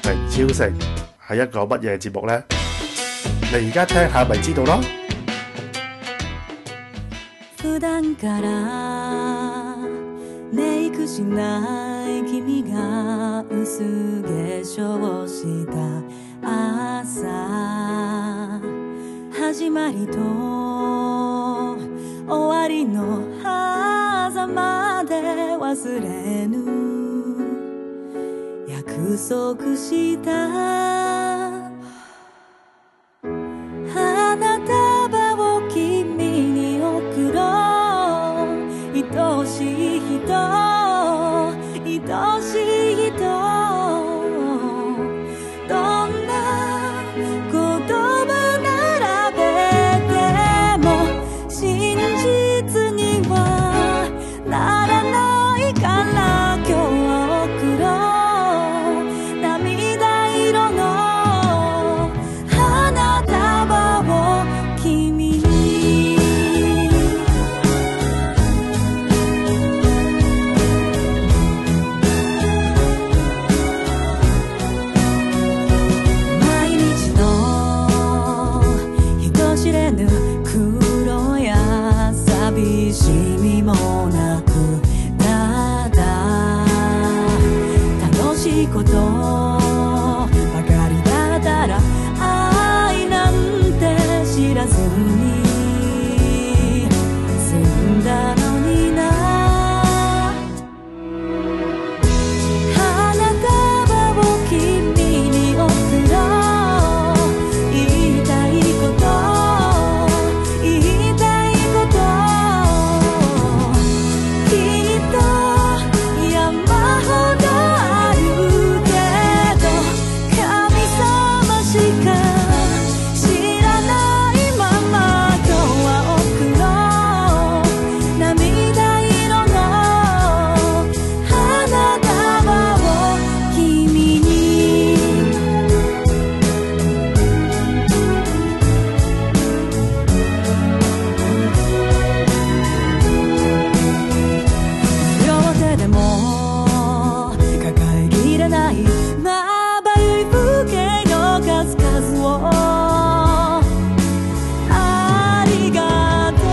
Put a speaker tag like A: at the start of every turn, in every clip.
A: 平超城係一個乜嘢節目呢？你而家聽下咪知道咯。
B: 普段からメイクしない君が薄化粧した朝、始まりと終わりの狭間で忘れぬ約束した花束を君に贈ろう、愛しい人、愛しい人、どんな言葉並べても真実にはならないから今日は贈ろう、涙色の花束を君に。毎日の人知れぬ苦労や寂しみもなく、ただ楽しいことばかりだったら愛なんて知らずに済んだのにな。花束を君に贈ろう、言いたいこと言いたいこと、きっと山ほどあるけど神様しか知らないまま今日は贈ろう、涙色の花束を君に。両手でも抱えきれないまばゆい風景の数々をありがと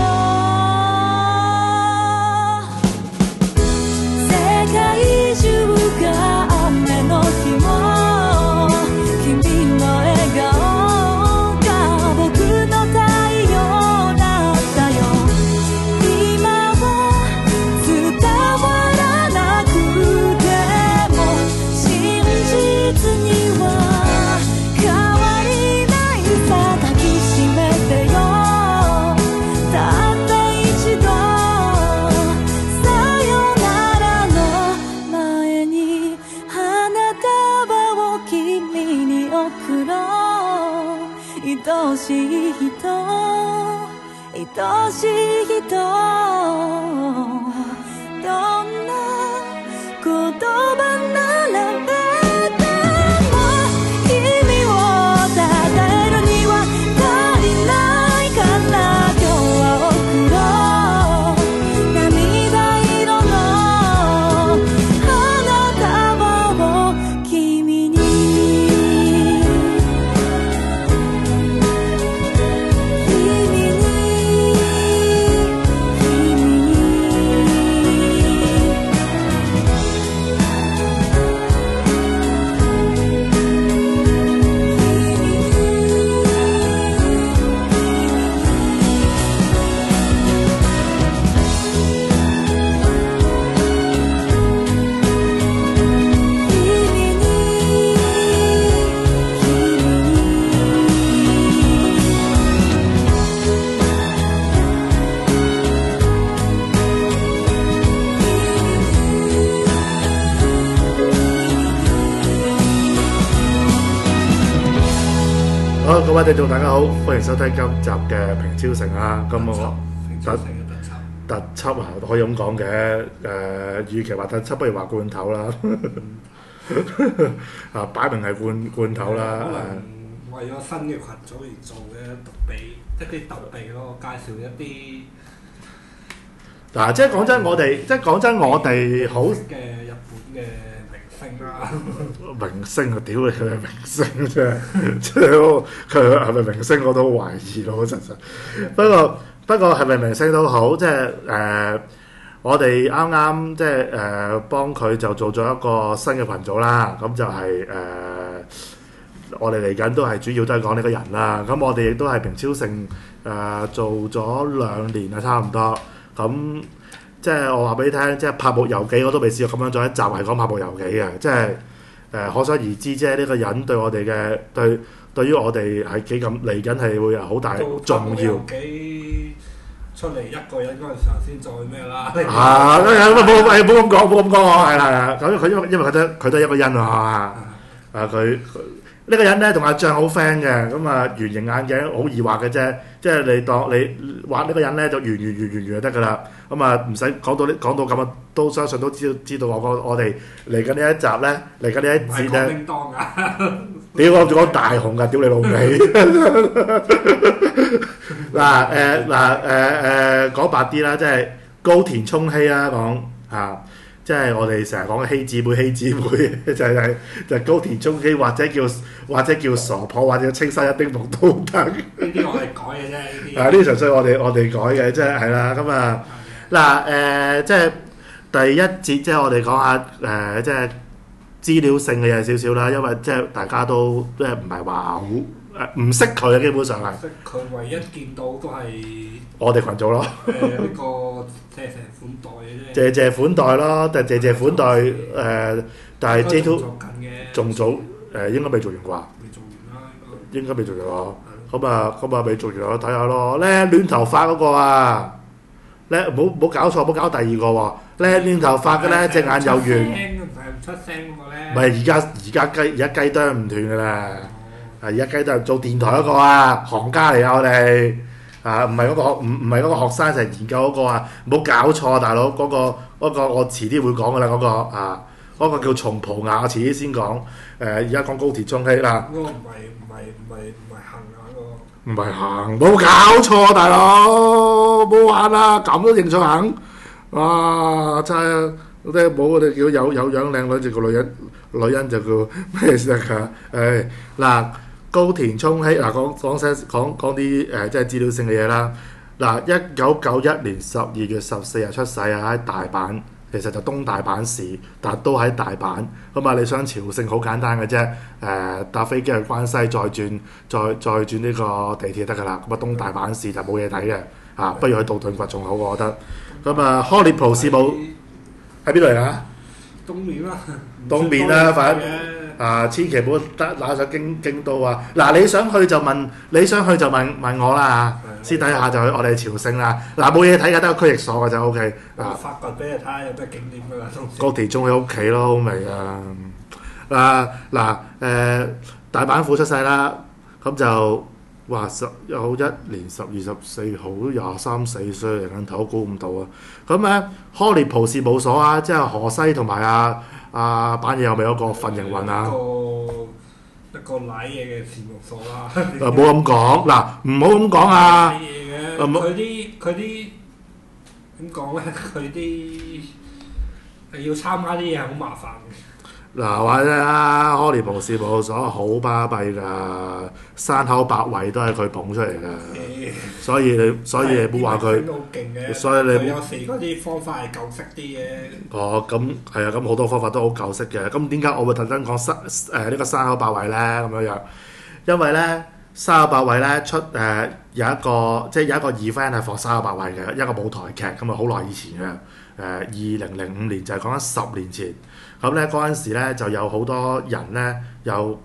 B: う。世界中が雨の日も君の笑顔が僕の太陽だったよ。今は伝わらなくても真実には変わりないさ、抱きしめてよ、たった一度さよならの前に花束を君に贈ろう、愛しい人、愛しい人、どんな言葉並べても君を称えるには足りないから今日は贈ろう、涙色の花束を君に。
A: 好，各位聽眾大家好，歡迎收聽今集嘅平超城啊。咁我特輯啊，可以咁講嘅。與其話特輯，不如話罐頭啦。啊，擺明係罐頭啦。
C: 為咗新嘅群組而做嘅特備，即係啲特備咯，介紹一啲
A: 嗱，即係講真，我哋好
C: 嘅日本嘅明星星啦。
A: 明星啊！屌你佢係明星啫，即係佢係咪明星我都好懷疑咯，實。不過係咪明星都好，即係我哋啱啱即係幫佢就做咗一個新嘅群組啦，咁就係我哋嚟緊都係主要都係講呢個人啦。咁我哋亦都係平超盛做咗2年啦，差唔多。咁即係我話俾你聽，即係拍部遊記我都未試過咁樣做一集係講拍部遊記嘅，即係可想而知，即係呢個人對我哋嘅對於我哋係幾咁嚟緊係會有好大重要。
C: 遊記出嚟一個人嗰陣時候先再咩啦？
A: 冇咁講，係啦。咁佢因為佢都係一個人啊，佢呢個人咧同阿醬好 friend 嘅，咁啊圓形眼鏡好易畫嘅啫，即係你當你畫呢個人咧就圓就得噶啦，咁啊唔使講到咁啊，都相信都知道我哋嚟緊呢一集咧，嚟緊呢一節咧，
C: 叮當啊！
A: 屌我講大雄噶，屌你老味！講白啲啦，即係高田充希啦，講嚇。即係我哋成日講嘅希姊妹就係高田充希，或者叫傻婆，或者青山一丁目都得。
C: 呢啲我哋改嘅啫，呢啲。
A: 呢啲純粹我哋改嘅，即係係啦。咁即係第一節，即係我哋講下即係資料性嘅嘢少少啦，因為即係大家都即係唔係話好唔識佢嘅，基本上係。識
C: 佢唯一見到都係
A: 我哋群組咯。
C: 呢個借款待嘅啫。
A: 借款待咯，但係借款待但係 J2 仲早應該未做完啩？
C: 未做完啦，
A: 應該未做完喎。咁啊未做完，我睇下咯。咧亂頭髮嗰個啊，咧冇搞錯，冇搞第二個喎。咧亂頭髮嘅咧隻眼又圓。
C: 唔出聲嗰個咧。
A: 唔係而家雞啄唔斷㗎啦。而家雞啄做電台嗰個啊，行家嚟啊我哋。唔係嗰個學生，就係研究嗰個啊！唔好搞錯，大佬嗰個我遲啲會講噶啦，嗰個叫松浦亞，我遲啲先講。而家講高田充希啦。
C: 嗰個唔係行啊嗰個。
A: 唔係行，冇搞錯，大佬冇玩啦，咁都認錯行。哇！真係即係冇我哋叫有樣靚女，就個女人就叫咩先得㗎？嗱。高田充希嗱講啲即係資料性嘅嘢啦。1991年12月14日出世啊，喺大阪，其實就東大阪市，但都喺大阪。咁啊，你想朝聖好簡單嘅啫，搭飛機去關西，再轉呢個地鐵得㗎啦。咁啊，東大阪市就冇嘢睇嘅，不如去道頓堀仲好，我覺得。咁啊，柯列普士堡喺邊度嚟啊？
C: 東面啦。
A: 東面啦，反正。千祈唔好得拿上京都啊！你想去就問我啦，私底下就去我哋朝聖啦。冇嘢睇㗎，得個區域所嘅就 O K。
C: 發掘俾你睇下有咩景點㗎啦。
A: 高田充希屋企咯，好味啊！大阪府出世啦，咁就話有1年10月14號都23、4歲嚟緊，頭估唔到啊！咁咧，柯列普事務所啊，即係河西同埋板嘢有未有個份營運啊？
C: 一個瀨嘢嘅事務所啦。
A: 冇咁講，唔好咁講啊！
C: 瀨嘢嘅，佢啲點講咧？佢啲要參加啲嘢係好麻煩嘅。
A: 話啫啦，柯列普事務所好巴閉㗎，山口百惠都係佢捧出嚟㗎，所以你唔好話佢。所以你
C: 有時嗰啲方法係舊式啲嘅。
A: 咁係啊，咁好多方法都好舊式嘅。咁點解我會特登講呢個山口百惠咧？咁樣，因為咧山口百惠咧出有一個 event 係放山口百惠嘅一個舞台劇，咁啊好耐以前嘅2005年就係講緊10年前。咁咧嗰陣時咧就有好多人咧，有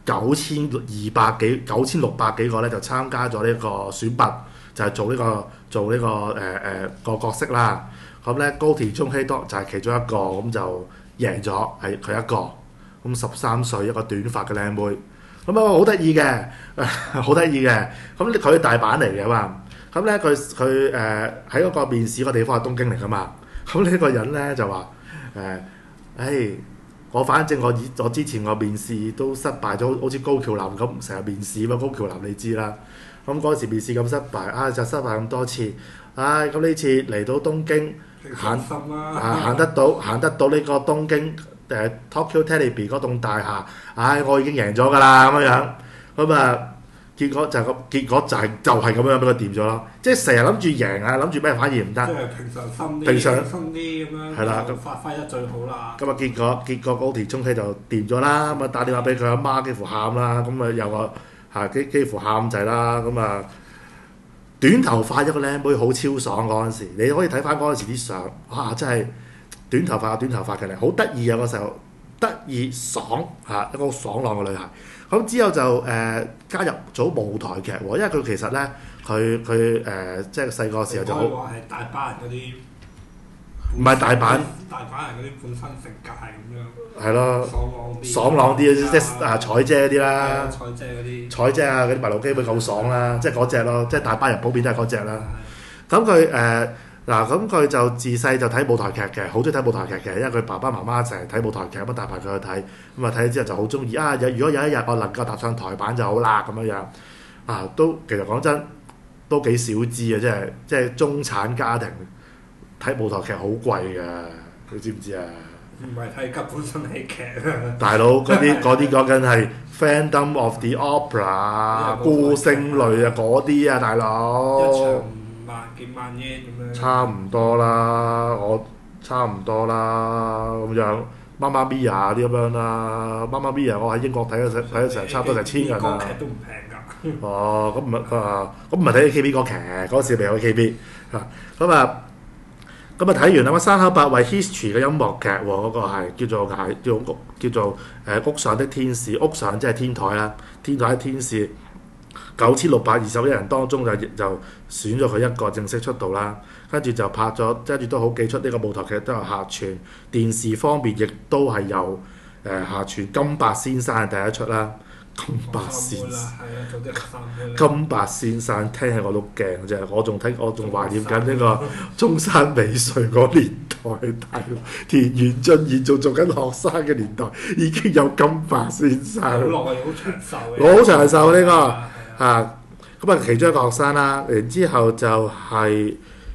A: 9200幾、9600幾個咧就參加咗呢個選拔，就係做呢個角色啦。咁咧高田充希就係其中一個，咁就贏咗，係佢一個。咁13歲一個短髮嘅靚妹，咁啊好得意嘅，好得意嘅。咁佢大阪嚟嘅嘛，咁咧佢喺嗰個面試個地方係東京嚟噶嘛。咁呢個人咧就話我反正我之前我面試都失敗咗，好似高橋南咁成日面試嘛。高橋南你知啦，咁嗰時面試咁失敗，就失敗咁多次，咁呢次嚟到東京行得到呢個東京 Tokyo Telebi 嗰棟大廈，我已經贏咗㗎啦咁樣，咁啊結果就係咁樣俾佢掂咗咯，即係成日諗住贏啊，諗住咩反而唔得。
C: 即係平常心啲，
A: 平常
C: 心啲咁樣，
A: 係啦
C: 就發揮得最好啦。
A: 咁啊結果高田充希就掂咗啦，咁啊打電話俾佢阿媽，幾乎喊啦，咁啊有個幾乎喊滯啦，咁啊短頭髮一個靚妹好超爽嗰陣時，你可以睇翻嗰陣時啲相，哇真係短頭髮嘅咧，好得意啊嗰時候，得意爽一個爽朗嘅女孩。咁之後就加入咗舞台劇喎，因為佢其實咧佢即係細個時候就好，
C: 可以話係大把人嗰啲，
A: 唔係大阪
C: 人嗰啲本身性格係咁樣，
A: 係咯，爽朗啲即係彩姐嗰啲啦，
C: 彩姐嗰啲，
A: 彩姐啊嗰啲埋路基本夠爽啦，即係嗰只咯，即係大班人普遍都係嗰只啦。咁佢咁佢就自細就睇舞台劇嘅，好中意睇舞台劇嘅，因為佢爸爸媽媽成日睇舞台劇，咁帶埋佢去睇，咁啊睇咗之後就好中意啊！如果有一日我能夠踏上台板就好啦咁樣都其實講真都幾少知啊！即係中產家庭睇舞台劇好貴㗎，你知唔知啊？
C: 唔係睇吉本新喜劇啊！
A: 大佬嗰啲講緊係 Phantom of the Opera 孤星淚嗰啲啊，大佬。
C: 一場幾萬日咁樣。
A: 差唔多啦，咁樣。Mamma Mia 啲咁樣啦，Mamma Mia 我喺英國睇咗成差唔多成1000人啊。
C: 歌劇都唔平㗎。
A: 哦，咁唔係睇 AKB 歌劇，嗰時未有 AKB 咁啊睇完啦，山口百惠 History 嘅音樂劇喎，嗰個係叫做屋上的天使，屋上即係天台啦，天台的天使。9621人當中就選咗佢一個正式出道啦，跟住就拍咗，跟住都好幾出呢個舞台劇都有客串，電視方面亦都係有客串。金伯先生係第一出啦，金伯先生，金伯先生聽起我都驚啫，我仲懷念緊呢個中山美穗嗰年代，大佬田園俊彥仲做緊學生嘅年代，已經有金伯先生，
C: 好耐好長壽嘅，
A: 我好長壽呢個。咁其中一個學生啦，然之後就係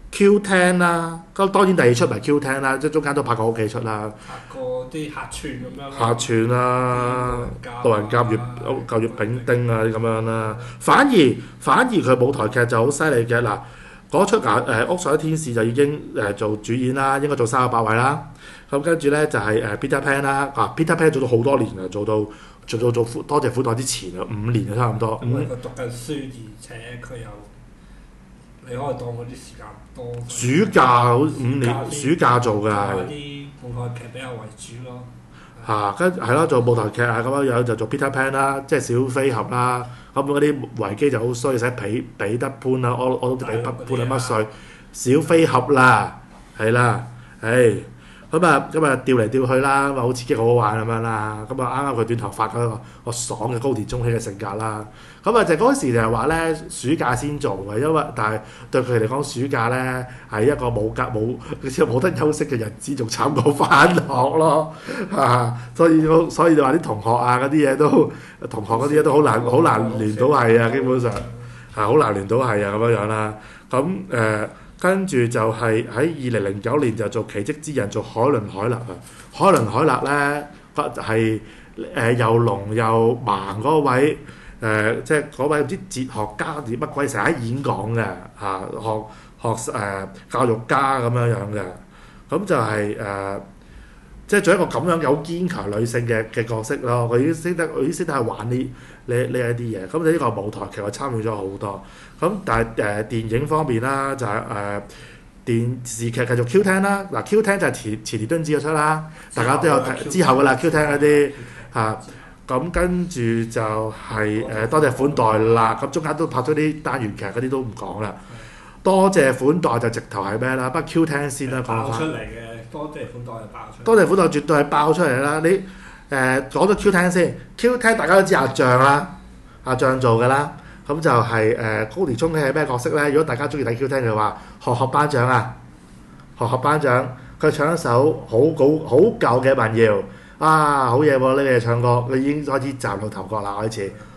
A: Q10 啦，咁當然第二出咪 Q10 啦，即係中間都拍過好幾出啦，
C: 拍過啲客串咁樣，
A: 客串啦，路人甲、舊月丙丁啊啲咁樣啦，反而佢舞台劇就好犀利嘅嗱，嗰出屋上的天使就已經做主演啦，應該做山口百惠啦，咁跟住咧就係Peter Pan 啦，Peter Pan 做咗好多年啊，做多謝苦代之前啊，5年啊差唔多。
C: 因為佢讀緊書，而且佢又你可以當嗰啲時間多。
A: 暑假5年，暑假做㗎係。
C: 啲舞台劇比較為主咯。
A: 係咯，做舞台劇咁樣就做 Peter Pan 啦，即係小飛俠啦。咁嗰啲維基就好衰，寫彼得潘啦，我都知彼得潘係乜水，小飛俠啦，係啦，咁啊調嚟調去啦，咁啊好刺激好好玩咁樣啦，咁啊啱啱佢短頭髮嗰個爽嘅高田充希嘅性格啦，咁啊就嗰時就係話咧暑假先做嘅，因為但係對佢嚟講暑假咧係一個冇得休息嘅日子，仲慘過返學咯，所以就話啲同學啊嗰啲嘢都好難連到係啊，基本上好難連到係啊咁樣啦，咁跟住就係喺2009年就做奇蹟之人，做海倫凱勒啊！海倫凱勒咧係又聾又盲嗰位即係嗰位唔知哲學家定乜鬼成日喺演講嘅學教育家咁樣嘅，咁就係即係做一個咁樣有堅強女性嘅角色咯。佢已經識得去玩呢一啲嘢。咁你呢個舞台劇我參與咗好多。咁但係電影方面啦，就係電視劇繼續 Q10 啦。嗱 Q10 就係前田敦子嗰出啦，大家都有睇之後噶啦 Q10 嗰啲咁跟住就係多謝款待啦。咁中間都拍咗啲單元劇嗰啲都唔講啦。多謝款待就直頭係咩啦？不過 Q10 先啦，講翻。
C: 出嚟嘅多謝款待就爆出嚟。
A: 多謝款待絕對係爆出嚟啦！你講咗 Q10 先 ，Q10 大家都知阿象啦，阿象做嘅啦。咁就係高田充希係咩角色咧？如果大家中意睇 Q10 嘅話，學班長啊，學班長，佢唱一首好舊嘅民謠，好嘢喎！呢個唱歌，佢已經開始嶄露頭角啦，開始。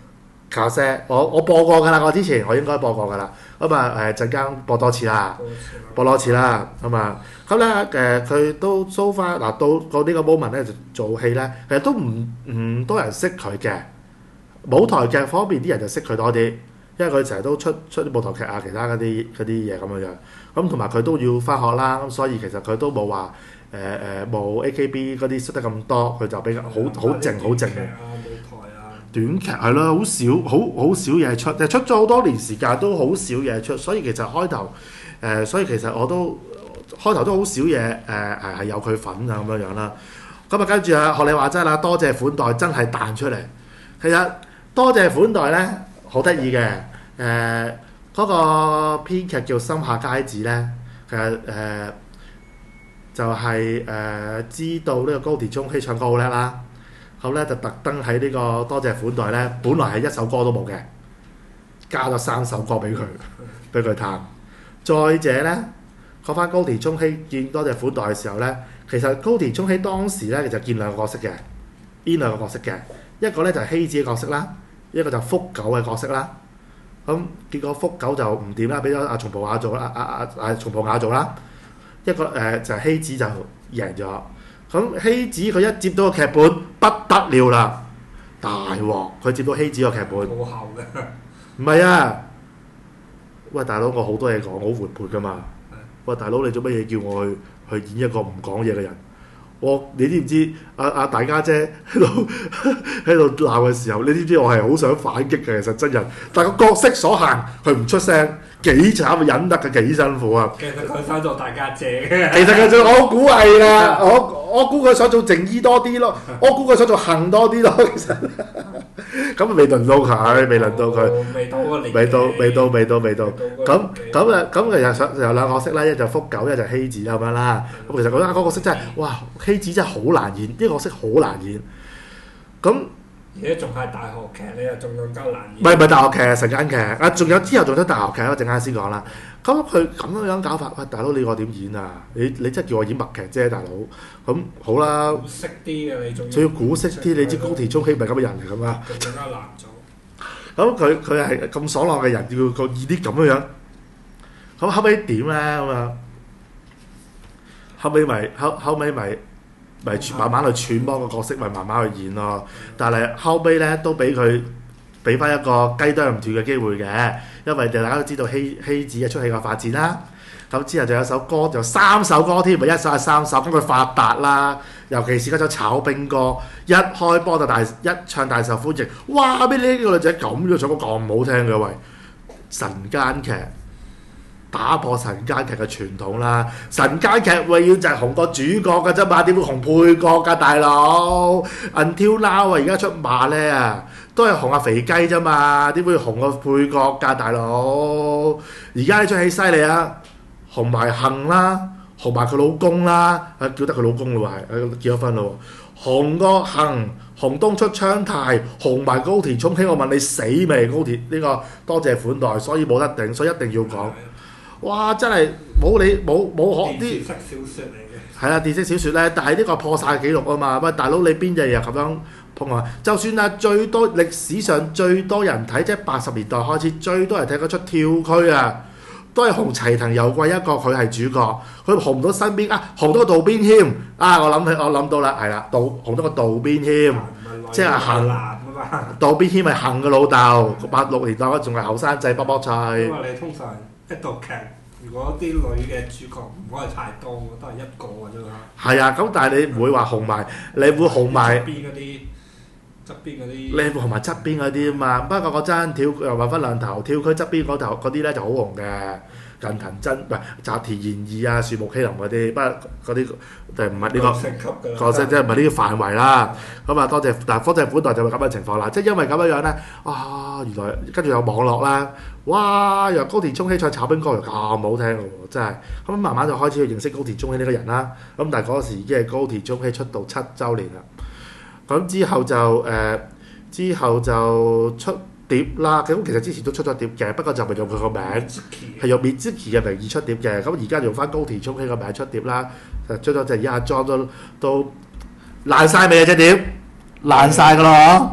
A: 卡聲，我播過㗎啦，我之前我應該播過㗎啦。咁啊陣間播多次啦，播多次啦。咁啊咁咧佢都 so far 嗱到呢個 moment 咧就做戲咧，其實都唔多人識佢嘅。舞台劇方面啲人就識佢多啲，因為佢成日都出啲舞台劇啊，其他嗰啲嘢咁樣樣。咁同埋佢都要翻學啦，咁所以其實佢都冇話冇 AKB 嗰啲識得咁多，佢就比較好靜好靜嘅。短劇係咯，好少嘢出，出咗好多年時間都好少嘢出，所以其實開頭所以其實我都開頭都好少嘢係有佢份啊咁樣樣啦。咁啊跟住啊學你話齋啦，多謝款待真係彈出嚟。其實多謝款待咧好得意嘅，嗰個編劇叫森下佳子咧，其實就係知道呢個高田充希唱歌好叻啦。咁咧就特登喺呢個多謝款待咧，本來係一首歌都冇嘅，加咗3首歌俾佢彈。再者咧，講翻高田充希見多謝款待嘅時候咧，其實高田充希當時咧就見兩個角色嘅，邊兩個角色嘅？一個咧就係希子嘅角色啦，一個就福狗嘅角色啦。咁結果福狗就唔掂啦，俾咗阿松浦亞做啦，松浦亞做啦。一個就係希子就贏咗。咁希子佢一接到個劇本不得了啦，大鑊！佢接到希子個劇本，
C: 好厚嘅。
A: 唔係啊！喂，大佬，我好多嘢講，我好活潑噶嘛。喂，大佬，你做乜嘢叫我去演一個唔講嘢嘅人？你知唔知大家姐喺度鬧嘅時候，你知唔知我係好想反擊嘅？其實真人，但係個角色所限，佢唔出聲，幾慘，忍得嘅幾辛苦啊！
C: 其實佢想做大家姐。
A: 其實佢想，我估係啦，我估佢想做靜姨多啲咯，我估佢想做幸多啲咯。其實咁未輪到佢，未輪到佢，未到。咁其實有兩個角色啦，一就福狗，一就希子咁樣啦。咁其實嗰個角色真係，哇！希子真係好難演，呢個角色好難演。咁
C: 而家仲係大學劇，你又仲更加難演。
A: 唔係大學劇，晨間劇仲有之後仲有大學劇，我陣間先講啦。咁佢咁樣搞法，喂，大佬你我點演啊？你真係叫我演默劇啫，大佬。咁好啦，
C: 古色啲嘅你仲
A: 要古色啲，你知高田充希唔係咁嘅人嚟㗎嘛？
C: 更加難做。
A: 咁佢係咁爽朗嘅人，要個演啲咁樣樣。咁後尾點咧？咁啊，後尾咪慢慢去揣摩個角色，咪慢慢去演咯。但係後尾咧都俾翻一個雞啄唔斷嘅機會嘅，因為大家都知道希子嘅出戲嘅發展啦。咁之後就有首歌，就3首歌添，咪一首係3首，咁佢發達啦。尤其是嗰首炒冰歌，一開波就一唱大受歡迎。哇！咩呢個女仔咁樣唱歌咁好聽嘅喂？晨間劇打破晨間劇嘅傳統啦！晨間劇永遠就係紅個主角㗎啫嘛，點會紅配角㗎大佬 ？Until now 而家出馬咧啊，都係紅阿肥雞啫嘛，點會紅個配角㗎大佬？而家呢出戲犀利啊，紅埋杏啦，紅埋佢老公啦，叫得佢老公咯喎，結咗婚咯喎，紅個杏，紅東出昌太，紅埋高田充希，我問你死未？高田呢個多謝款待，所以冇得頂，所以一定要講。哇！真係冇可啲
C: 電視小説嚟嘅。
A: 係啊，電視小説咧，但係呢個破晒紀錄啊嘛！喂，大佬你邊日又咁樣碰啊？就算啊，最多歷史上最多人睇，即係80年代開始最多人睇嗰出跳區啊，都係紅齊藤由貴一個，佢係主角，佢紅到身邊啊，紅到個渡邊謙啊！我諗到啦，係啦，紅到個渡邊謙，即係杏渡邊謙係杏嘅老豆，86年代嗰仲係後生仔卜卜脆。
C: 因為你通常一套劇，如果啲女嘅主角唔可以太多，都係一個嘅啫嘛。係
A: 啊，咁但係你唔會話紅埋，你會紅埋
C: 側邊嗰啲，
A: 你會紅埋側邊嗰啲啊嘛。不過嗰陣跳又話分兩頭，跳區側邊嗰頭嗰啲咧就好紅嘅。近藤真唔係澤田研二啊、樹木希林嗰啲，不過嗰啲就唔係呢個角色，即係唔係呢個範圍啦。咁啊，多謝款待就係咁嘅情況啦。即係因為咁樣咧，原來跟住有網絡啦，哇！由高田充希唱炒冰歌又咁好聽嘅喎，真係。咁慢慢就開始去認識高田充希呢個人啦。咁但係嗰時已經係高田充希出道7週年啦。咁之後就出碟啦，咁其實之前都出咗碟嘅，不過就唔係用佢個名，係用 Mitsuki 嘅名義出碟嘅。咁而家用翻高田充希個名出碟啦，出咗隻阿莊都爛晒未啊隻碟？爛晒㗎啦嗬！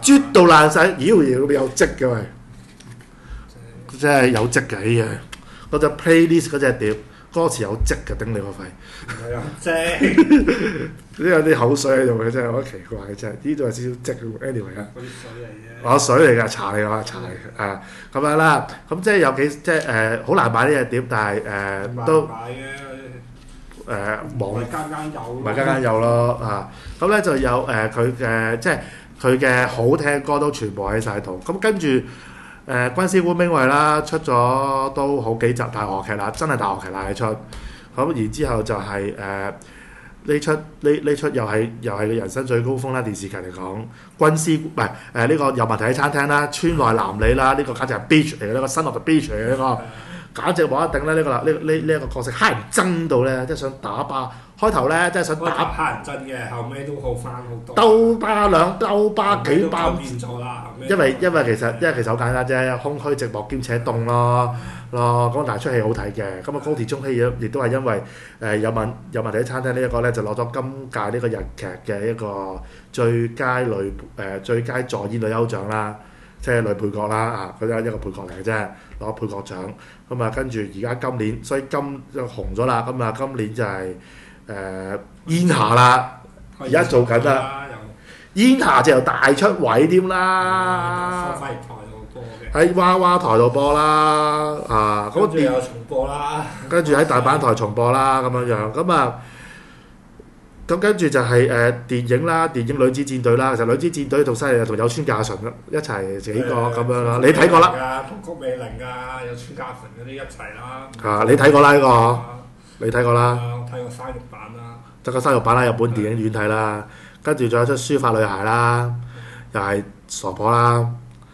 A: 啜到爛晒，妖有跡嘅喂，真係有跡嘅呢樣。嗰隻 playlist 嗰隻碟歌詞有跡嘅，頂你個肺！
C: 唔係有跡，
A: 都有啲口水喺度嘅，真係好奇怪嘅真係。呢度係少少跡嘅 anyway 啊。
C: 嗰啲水嚟啫。
A: 我水嚟㗎，茶嚟㗎，茶嚟嘅啊咁樣啦。咁即係有幾即係好難買呢隻碟，但係都
C: 買嘅
A: 網
C: 唔
A: 間間有咯啊。咁咧就有佢嘅即係佢嘅好聽嘅歌都全部喺晒度。咁跟住軍師官兵衛啦，出咗都好幾集大河劇啦，真係大河劇啦出。咁然之後就係呢出又係佢人生最高峰啦！電視劇嚟講，軍師唔係呢個有問題喺餐廳啦，村內男女啦，呢個簡直係 bitch 嚟嘅，呢個新落嘅 bitch 嚟嘅呢個，簡直冇得頂咧！呢一個角色蝦人憎到咧，即係想打巴。開頭咧即係想打
C: 蝦人憎嘅，後尾都好翻好多。
A: 兜巴幾巴
C: 變咗啦，
A: 因為其實好簡單啫，空虛寂寞兼且凍咯。咁但係出戲好睇嘅，咁啊高鐵中希亦都係因為有問題喺餐廳呢一個咧就攞咗今屆呢個日劇嘅一個最佳助演女優獎啦，即係女配角啦啊，佢都係一個配角嚟嘅啫，攞配角獎。咁啊跟住而家今年，所以就紅咗啦。咁啊今年就係煙霞啦，而家做緊啦。煙霞就由大出位添啦。喺娃娃台度播啦，啊
C: 咁跟住又重播啦，
A: 跟住喺大阪台重播啦，咁樣咁啊，咁跟住就係電影啦，電影女子戰隊啦，其實女子戰隊同犀利同有村架純一齊幾個咁樣啦，你睇過啦？
C: 同谷美玲啊，有村架純嗰啲一齊啦。
A: 啊，你睇過啦呢個？你睇過啦？
C: 我睇過生肉版啦。
A: 得個生肉版啦，日本電影院睇啦，跟住仲有出書法女孩啦，又係傻婆啦。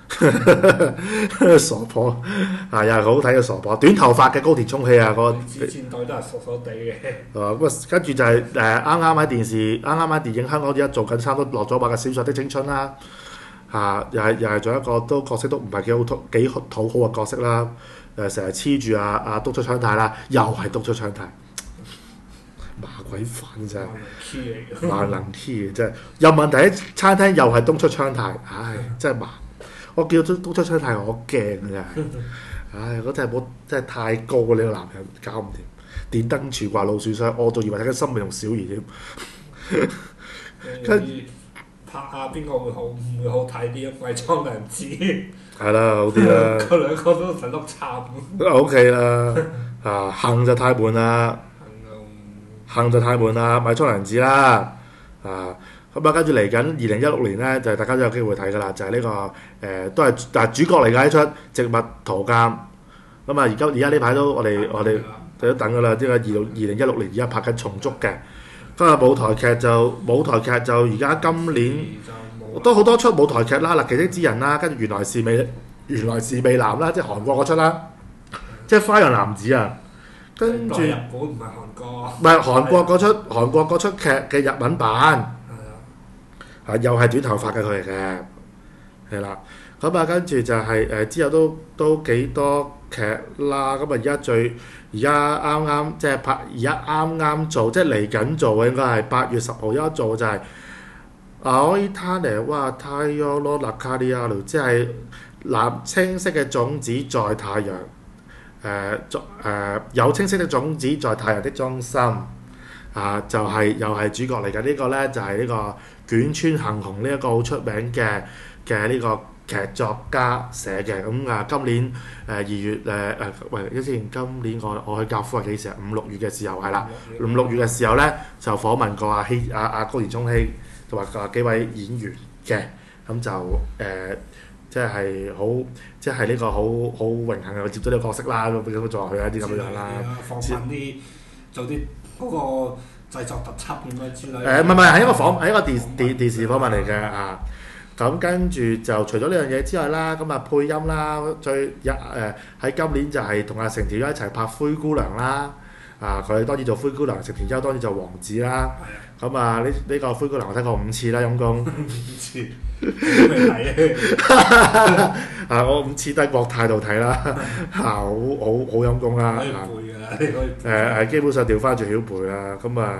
A: 傻婆啊，又係好睇嘅傻婆，短頭髮嘅高田充希啊，個
C: 戰隊都係傻傻地嘅。
A: 咁啊，跟住就係啱啱喺電視，啱啱喺電影香港而家做緊差唔多落咗畫嘅《小說的青春》啦，又係做一個都角色都唔係幾討好嘅角色啦，成日黐住阿督出昌太啦，又係督出昌太，麻鬼煩真係，萬能 key 嘅真係，有問題喺餐廳又係督出昌太，唉真係麻。我叫督出昌太，我驚啊真係，唉嗰真係太高啊！呢個男人搞唔掂，電燈柱掛老鼠箱，我仲以為睇緊心美同小儀添。
C: 跟住拍下邊個會好睇啲？偽裝良子
A: 係啦，好啲啦。
C: 佢兩個都成碌杉。
A: 都 OK 啦，行就太悶啦，行就太悶啦，偽裝良子啦，咁啊，跟住嚟緊2016年咧，就係大家都有機會睇噶啦，就係呢個都係主角嚟嘅呢出《植物圖鑑》。咁啊，而家呢排都我哋都等噶啦，呢個2016年而家拍緊重觸嘅。咁啊，舞台劇就而家今年都好多出舞台劇啦，《奇蹟之人》啦，跟住原來是美男啦，即係韓國嗰出啦，即係《花樣男子》啊。跟住
C: 日本唔係韓國，
A: 唔係韓國嗰出劇嘅日文版。又係短頭髮嘅佢嚟嘅，係啦。咁啊，跟住就係之後都幾多劇啦。咁啊，而家啱啱即係拍，而家啱啱做，即係嚟緊做嘅應該係8月10號而家做就係愛他尼哇太陽羅納卡利亞路，即係青色嘅種子在太陽，有青色的種子在太陽的中心。就係又係主角嚟嘅，呢個咧就係呢個卷川幸雄呢一個好出名嘅呢個劇作家寫嘅。咁啊，今年2月今年我去教夫係幾時啊？5、6月嘅時候係啦，5、6月嘅時候咧就訪問過阿高田充希同埋幾位演員嘅，咁就即係好，即係呢個好榮幸嘅接咗呢個角色啦，咁樣做落去一啲咁樣啦，
C: 放翻啲做啲。嗰個製作特輯咁樣之類。
A: 唔係係一個電視訪問嚟嘅啊。咁跟住就除咗呢樣嘢之外啦，咁啊配音啦，喺今年就係同阿成田優一齊拍《灰姑娘》啦。佢當然做灰姑娘，成田優當然做王子啦。咁啊呢個灰姑娘我睇過5次啦，陰公。5次。未睇我5次都喺國泰度睇啦，好陰公啦。可以背㗎啦，基本上調翻轉曉背啦。咁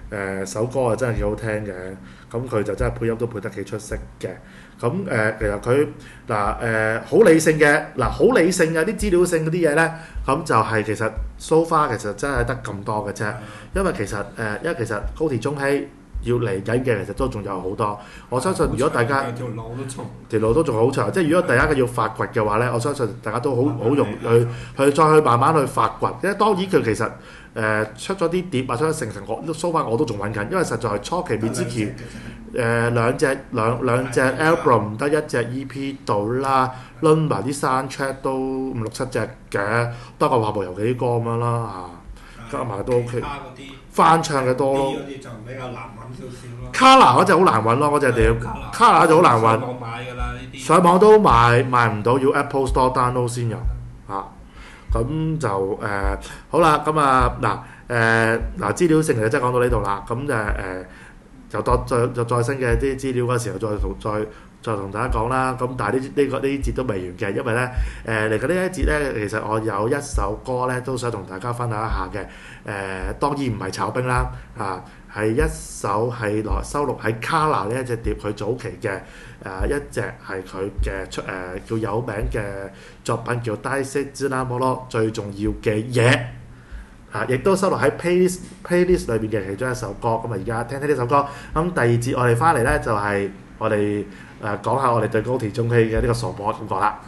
A: 首歌啊真係幾好聽嘅，咁佢就真係配音都配得幾出色嘅。咁其實佢好理性嘅，好理性嘅啲資料性嗰啲嘢咧，咁就係其實 so far 其實真係得咁多嘅啫。因為其實高田忠希要嚟緊嘅其實都仲有好多。我相信如果大家條路都仲好長，即係如果大家要發掘嘅話咧，我相信大家都好容易去再去慢慢去發掘。因為當然佢其實出咗啲碟啊，出咗成我 so far 我都仲揾緊，因為實在係初期未之前兩隻 album 得一隻 EP 到啦，攆埋啲 soundtrack 都5、6、7隻嘅，多過《話務遊記》啲歌咁樣啦加埋都 OK。翻唱嘅多咯。
C: 啲就比較難揾少少咯。
A: Kala 嗰隻好難揾咯，嗰隻碟。Kala 就好難揾。
C: 上網買㗎啦呢啲。
A: 上網都買唔到，要 Apple Store download 先有嚇。咁就好啦，咁資料性其實真係講到呢度啦。咁就再新嘅啲資料嗰時候再同大家講啦。咁但係呢啲節都未完嘅，因為咧嚟緊呢一節咧，其實我有一首歌咧都想同大家分享一下嘅。當然唔係炒冰啦，係一首係收錄喺 Kala 呢一隻碟佢早期嘅一隻係佢嘅叫有名嘅作品叫《大切なもの》最重要嘅嘢。亦都收錄喺 playlist 裏邊嘅其中一首歌。咁而家聽聽呢首歌。咁第二節我哋翻嚟咧就係我哋講下我哋對高田忠希嘅呢個傻波感覺啦。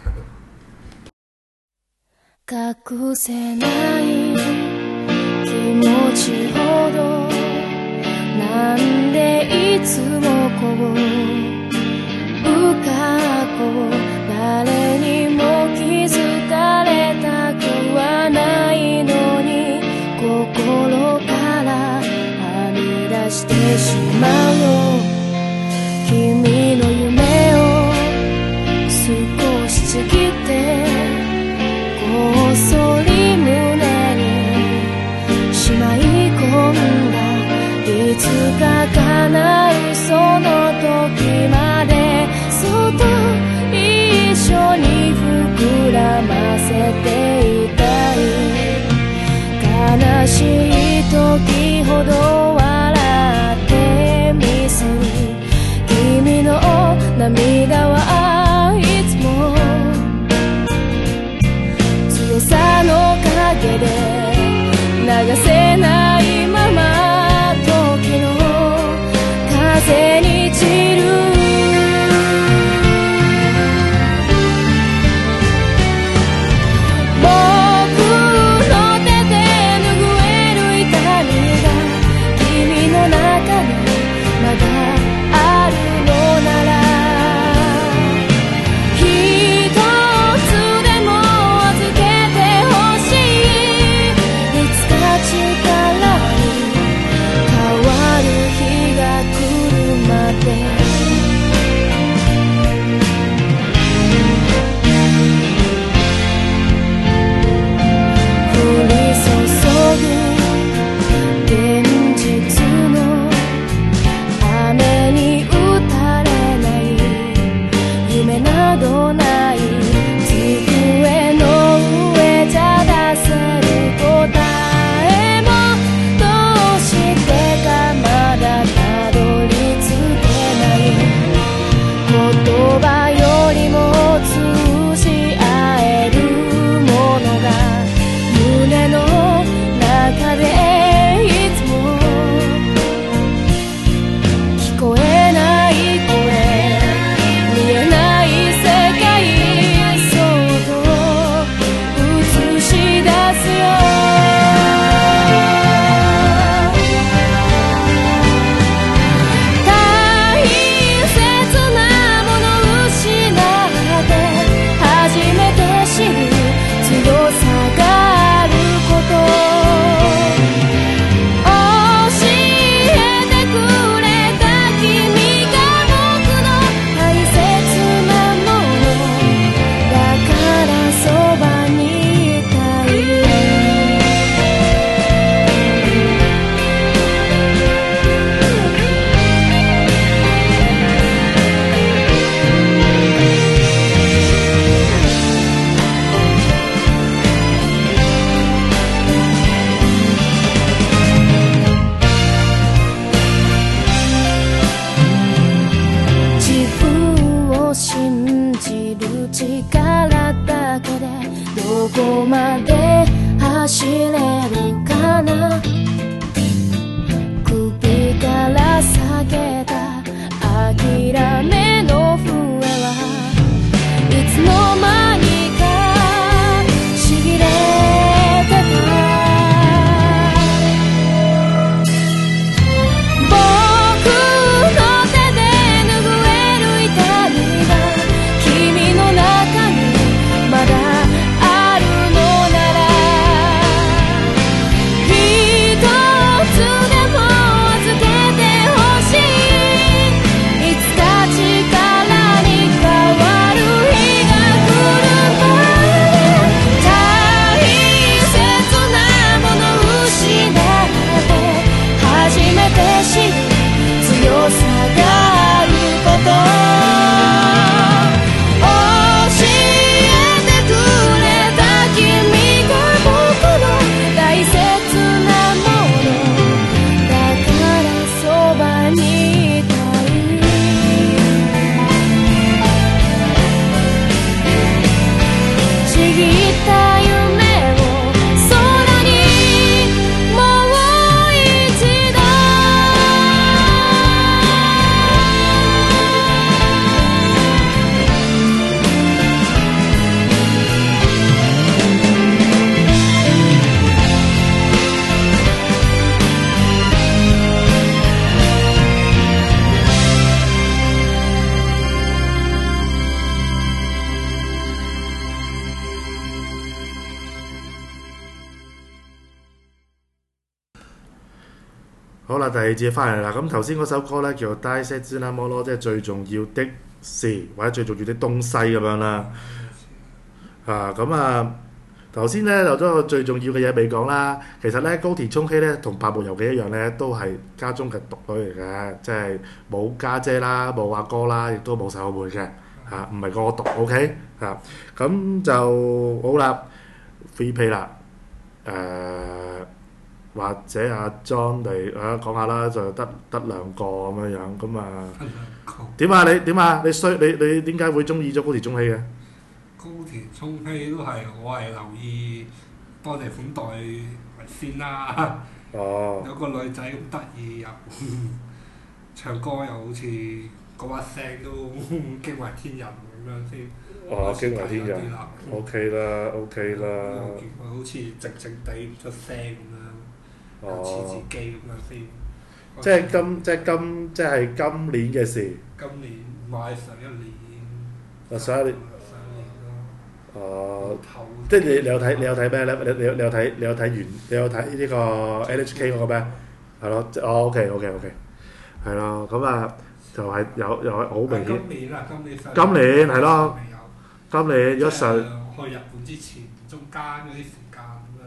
B: 隠せない気持ちほどなんでいつもこう深く誰にも気づかれたくはないのに心からはみ出してしまうよ君の夢を少しちぎってこっそり胸にしまい込んだいつか叶うその時までそっと一緒に膨らませていたい悲しい時ほど笑ってみせる君の涙はいつも強さの陰で流せないまま時の風に散るまだあるのならこまで走れるかな首から下げた諦めの笛はいつの間にかちぎれてた僕の手で拭える痛みが君の中にまだあるのなら一つでも預けてほしいいつか力に変わる日が来るまで大切なもの失って初めて知る強さがあること教えてくれた君が僕の大切なものだからそばにいたいちぎった夢を空にもう一度
A: 好啦，第二節翻嚟啦。咁頭先嗰首歌咧叫做《大切なもの》，即係最重要的事或者最重要的東西咁樣啦。咁啊，頭先咧有咗個最重要嘅嘢未講啦。其實咧高田充希咧同白木由紀一樣咧，都係家中嘅獨女嚟嘅，即係冇家姐啦，冇阿哥啦，亦都冇細佬妹嘅唔係個個獨 OK 咁就好啦，free play 啦，或者阿 John 嚟講下啦，就得兩個咁樣咁啊。點啊？你點解會中意咗高田充希嘅？
C: 高田充希都係我係留意多謝款待為先啦。
A: 哦。
C: 有個女仔咁得意又唱歌又好似嗰把聲都驚為天人咁樣先。
A: 哦，驚為天人。OK 啦，OK 啦。
C: 見佢好似靜靜地唔出聲咁樣。似自己咁樣先，
A: 即係今年嘅事。
C: 今年唔係上一年。
A: 上一年。哦。即係你有睇咩咧？你有睇呢個 NHK 嗰個咩？係咯，OK，係咯，咁啊就係有好明顯。今年係咯。今年如果上。
C: 去日本之前中間嗰啲時間咁樣。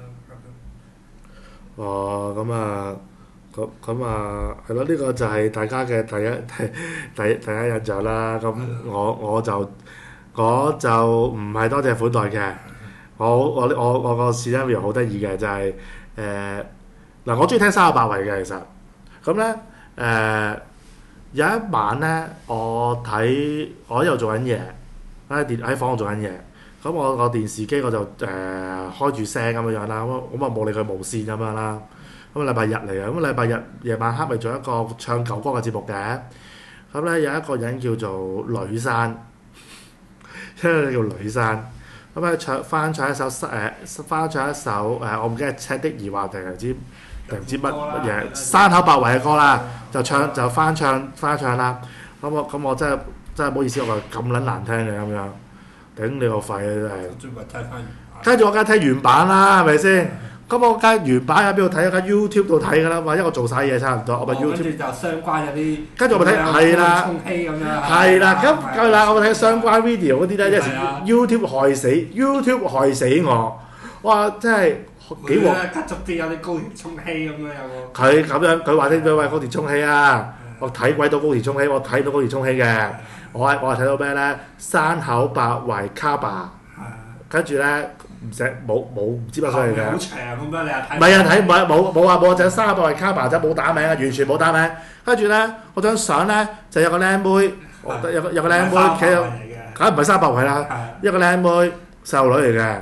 A: 哦，咁啊，係咯，呢個就係大家嘅第一印象啦。咁我就唔係多謝款待嘅。我個 scenario 好得意嘅就係嗱，我中意聽三口百惠嘅其實。咁咧有一晚咧，我喺度做緊嘢，喺房度做緊嘢。咁我個電視機我就開住聲咁樣啦，咁啊冇理佢無線咁樣啦。咁禮拜日嚟嘅，咁禮拜日夜晚黑咪做一個唱舊歌嘅節目嘅。咁咧有一個人叫做呂珊，一個叫呂珊。咁咧翻唱一首我唔記得赤的疑惑定唔知乜嘢山口百惠嘅歌啦，就翻唱啦。咁我真係唔好意思，我話咁撚難聽嘅咁樣。頂你個肺啊！真係，跟住我梗係睇原版啦，係咪先？咁我梗係原版喺邊度睇？喺 YouTube 度睇㗎啦嘛，因為我做晒嘢差唔多，我咪 YouTube。跟住
C: 就相關有啲。
A: 跟住我咪睇，係啦。
C: 充氣咁樣。
A: 係啦，咁啦，我咪睇相關 video 嗰啲咧，一時 YouTube 害死我，哇！真係幾鑊。
C: 家族邊有啲高田充氣咁樣有個。
A: 佢咁樣，佢話聽咗喂高田充氣啊！我睇鬼到高田充氣，我睇到高田充氣嘅。我係睇到咩咧？山口百惠卡巴，跟住咧冇唔知乜所謂嘅。好長咁樣，你又睇？唔係啊，睇冇就山口百惠卡巴就冇打名啊，完全冇打名。跟住咧，我張相咧就有個靚妹，有個靚妹企喺度，梗唔係山口百惠啦，一個靚妹細路女嚟嘅。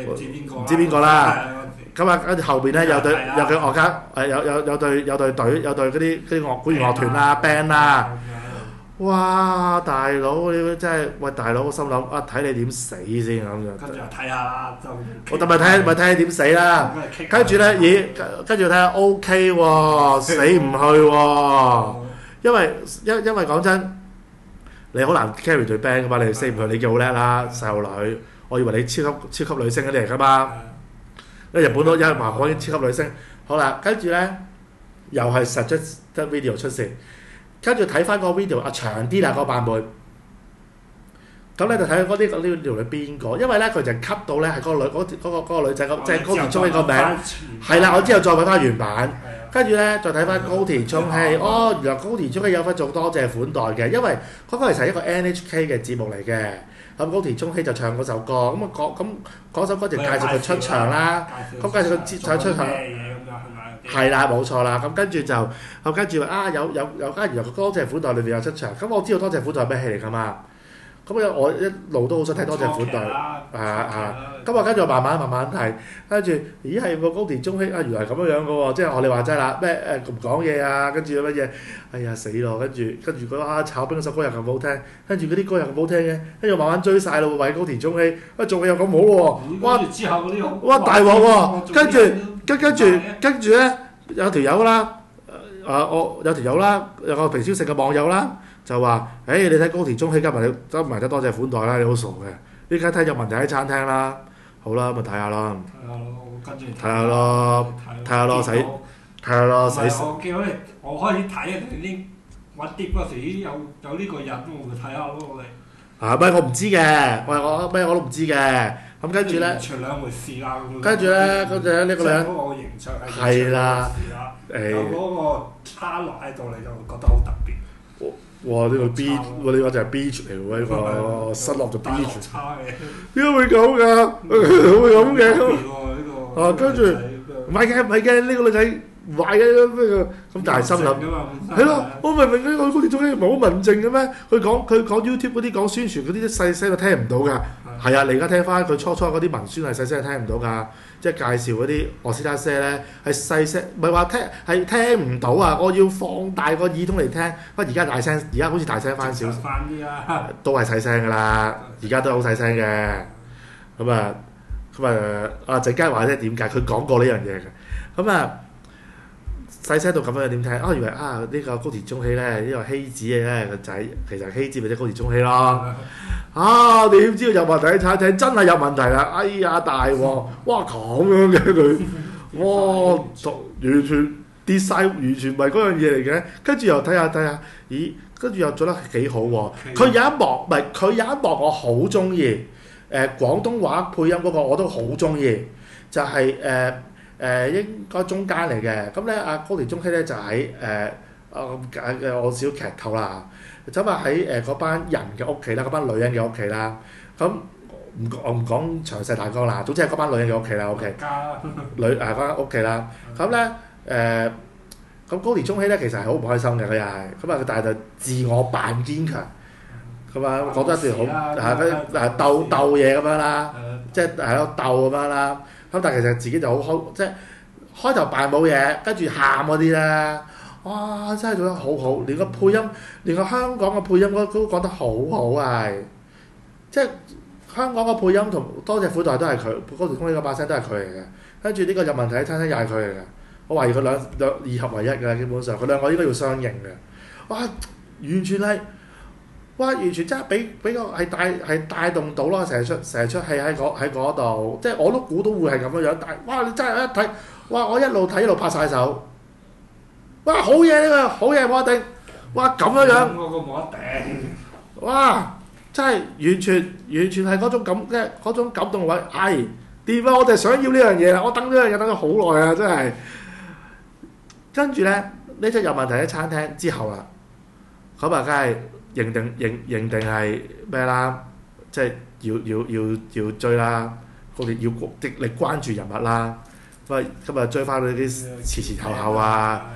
C: 唔知邊個啦，
A: 唔知邊個啦。咁啊，跟住後邊咧有對
C: 係啊
A: 有佢樂家有隊隊有隊嗰啲管弦樂團啦 band 啦。哇！大佬你真係喂大佬，我心諗啊睇你點死先咁樣。
C: 跟住又睇下啦，就
A: 我咪睇你點死啦。跟住咧，咦？跟住睇下 OK 喎，死唔去喎。因為講真，你好難 carry 隊 band 噶嘛，你死唔去，你叫好叻啦，細路女。我以為你超級女星嗰啲嚟噶嘛。因為日本都有人話我已經超級女星。好啦，跟住咧又係 suggest video 出事。跟住睇翻個 video 長啲啦個版本，咁咧就睇嗰啲條女邊個，因為咧佢就 cut 到咧係嗰個女仔即係高田充希個名，係啦，我之後再揾翻原版，跟住咧再睇翻高田充希，原來高田充希有份做多謝款待嘅，因為嗰個其實係一個 NHK 嘅節目嚟嘅，咁高田充希就唱嗰首歌，嗰首歌就介紹佢出場啦，咁介紹佢出場。係啦，冇錯啦。咁跟住就，原來個多謝款待裏邊有出場。咁我知道多謝款待係咩戲嚟㗎嘛。咁我一路都好想睇多謝款待。咁跟住我慢慢睇，跟住咦係個高田充希原來係咁樣嘅喎，即係我哋話齋啦，咩唔講嘢啊，跟住乜嘢，哎呀死咯，跟住嗰炒冰嗰首歌又咁好聽，跟住嗰啲歌又咁好聽嘅，跟住慢慢追晒咯，為高田充希，做嘢又咁好喎，哇！
C: 之後嗰啲
A: 哇大鑊喎，跟住咧有條友啦，我有條友啦，有個平超食嘅網友啦，就話：，你睇高田充希今日你執埋得多謝款待啦，你好傻嘅，呢間睇有問題喺餐廳啦。好啦，咁咪睇下咯。
C: 跟住
A: 睇下咯，睇下咯，洗。
C: 我見到你，我開始睇你啲揾碟嗰時已經有呢個人，我咪睇下咯，我哋。
A: 我唔知嘅，我都唔知嘅。咁跟住咧，
C: 完全兩回事啦。
A: 跟住咧，呢個女人
C: 嗰個形象
A: 係啦，
C: 有嗰個差落喺度，你就會覺得好特別。
A: 哇！呢個 B，呢個就係 B 出嚟喎，呢個失落咗 B 出。
C: 差嘅。
A: 點解會咁㗎？會咁嘅？跟住唔係嘅，呢個女仔唔壞嘅咩嘅？咁但係心諗係咯，我明明呢個高田充希唔係好文靜嘅咩？佢講 YouTube 嗰啲講宣傳嗰啲細聲都聽唔到㗎。係啊，你而家聽翻佢初嗰啲文宣係細聲聽唔到㗎，即係介紹嗰啲俄斯拉些咧係細聲，唔係話係聽唔到啊！我要放大個耳筒嚟聽，不過而家大聲，而家好似大聲翻少少，都係細聲㗎啦，而家都好細聲嘅。咁啊陣間話咧點解佢講過呢樣嘢嘅？咁啊細聲到咁樣點聽？以為呢個高田充希咧呢個希子嘅咧個仔，其實希子咪即係高田充希咯。點知入問題喺餐廳，真係有問題啦！哎呀大鑊！哇咁樣嘅佢，哇完全跌晒，完全唔係嗰樣嘢嚟嘅。跟住又睇下，咦？跟住又做得幾好喎！佢有一幕我好中意，廣東話配音嗰個我都好中意，就係應該中間嚟嘅。咁咧高田充希咧就喺我少劇透啦。就喺嗰班人嘅屋企啦，嗰班女人嘅屋企啦。咁我唔講詳細大綱啦，總之係嗰班女人嘅屋企啦。OK，嗰間屋企啦。咁咧咁高田充希咧其實係好唔開心嘅，佢又係咁但係就自我扮堅強，咁講得一段好鬥嘢咁樣啦，即係喺度鬥咁樣啦。咁但係其實自己就好即係開頭扮冇嘢，跟住喊嗰啲咧。哇！真係做得好好，連個配音，連個香港嘅配音都講得好好啊！即係香港嘅配音同多謝款待都係佢，高田充希嗰把聲都係佢嚟嘅。跟住呢個有問題喺餐廳又係佢嚟嘅。我懷疑佢兩二合為一㗎，基本上佢兩個應該要相認嘅。哇！完全真係俾個係帶動到咯，成日出戲喺嗰度，即係我都估到會係咁樣樣。但係哇！你真係一睇，哇！我一路睇一路拍晒手。哇！好嘢呢個，好嘢冇得頂！哇咁樣樣，
C: 嗰個冇得頂！
A: 哇！真係完全係嗰種感動位，係掂啊！我就係想要呢樣嘢啦，我等呢樣嘢等咗好耐啊！真係。跟住咧，呢出有問題喺餐廳之後啦，咁梗係認定係咩啦？即係要追啦，我哋要極力關注人物啦。今日追翻佢啲前後啊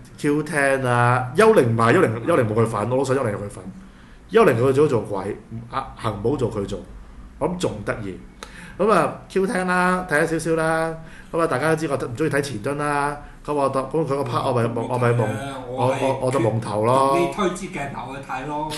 A: ，Q10 啊，幽靈唔係幽靈冇佢份，我都想幽靈有佢份。幽靈佢做鬼，行唔好做佢做，我諗仲得意。 咁啊 Q 聽啦，睇咗少少啦。咁啊，大家都知我唔中意睇前端啦。咁佢個 part 我就蒙頭咯。
C: 啲推支鏡頭去睇咯。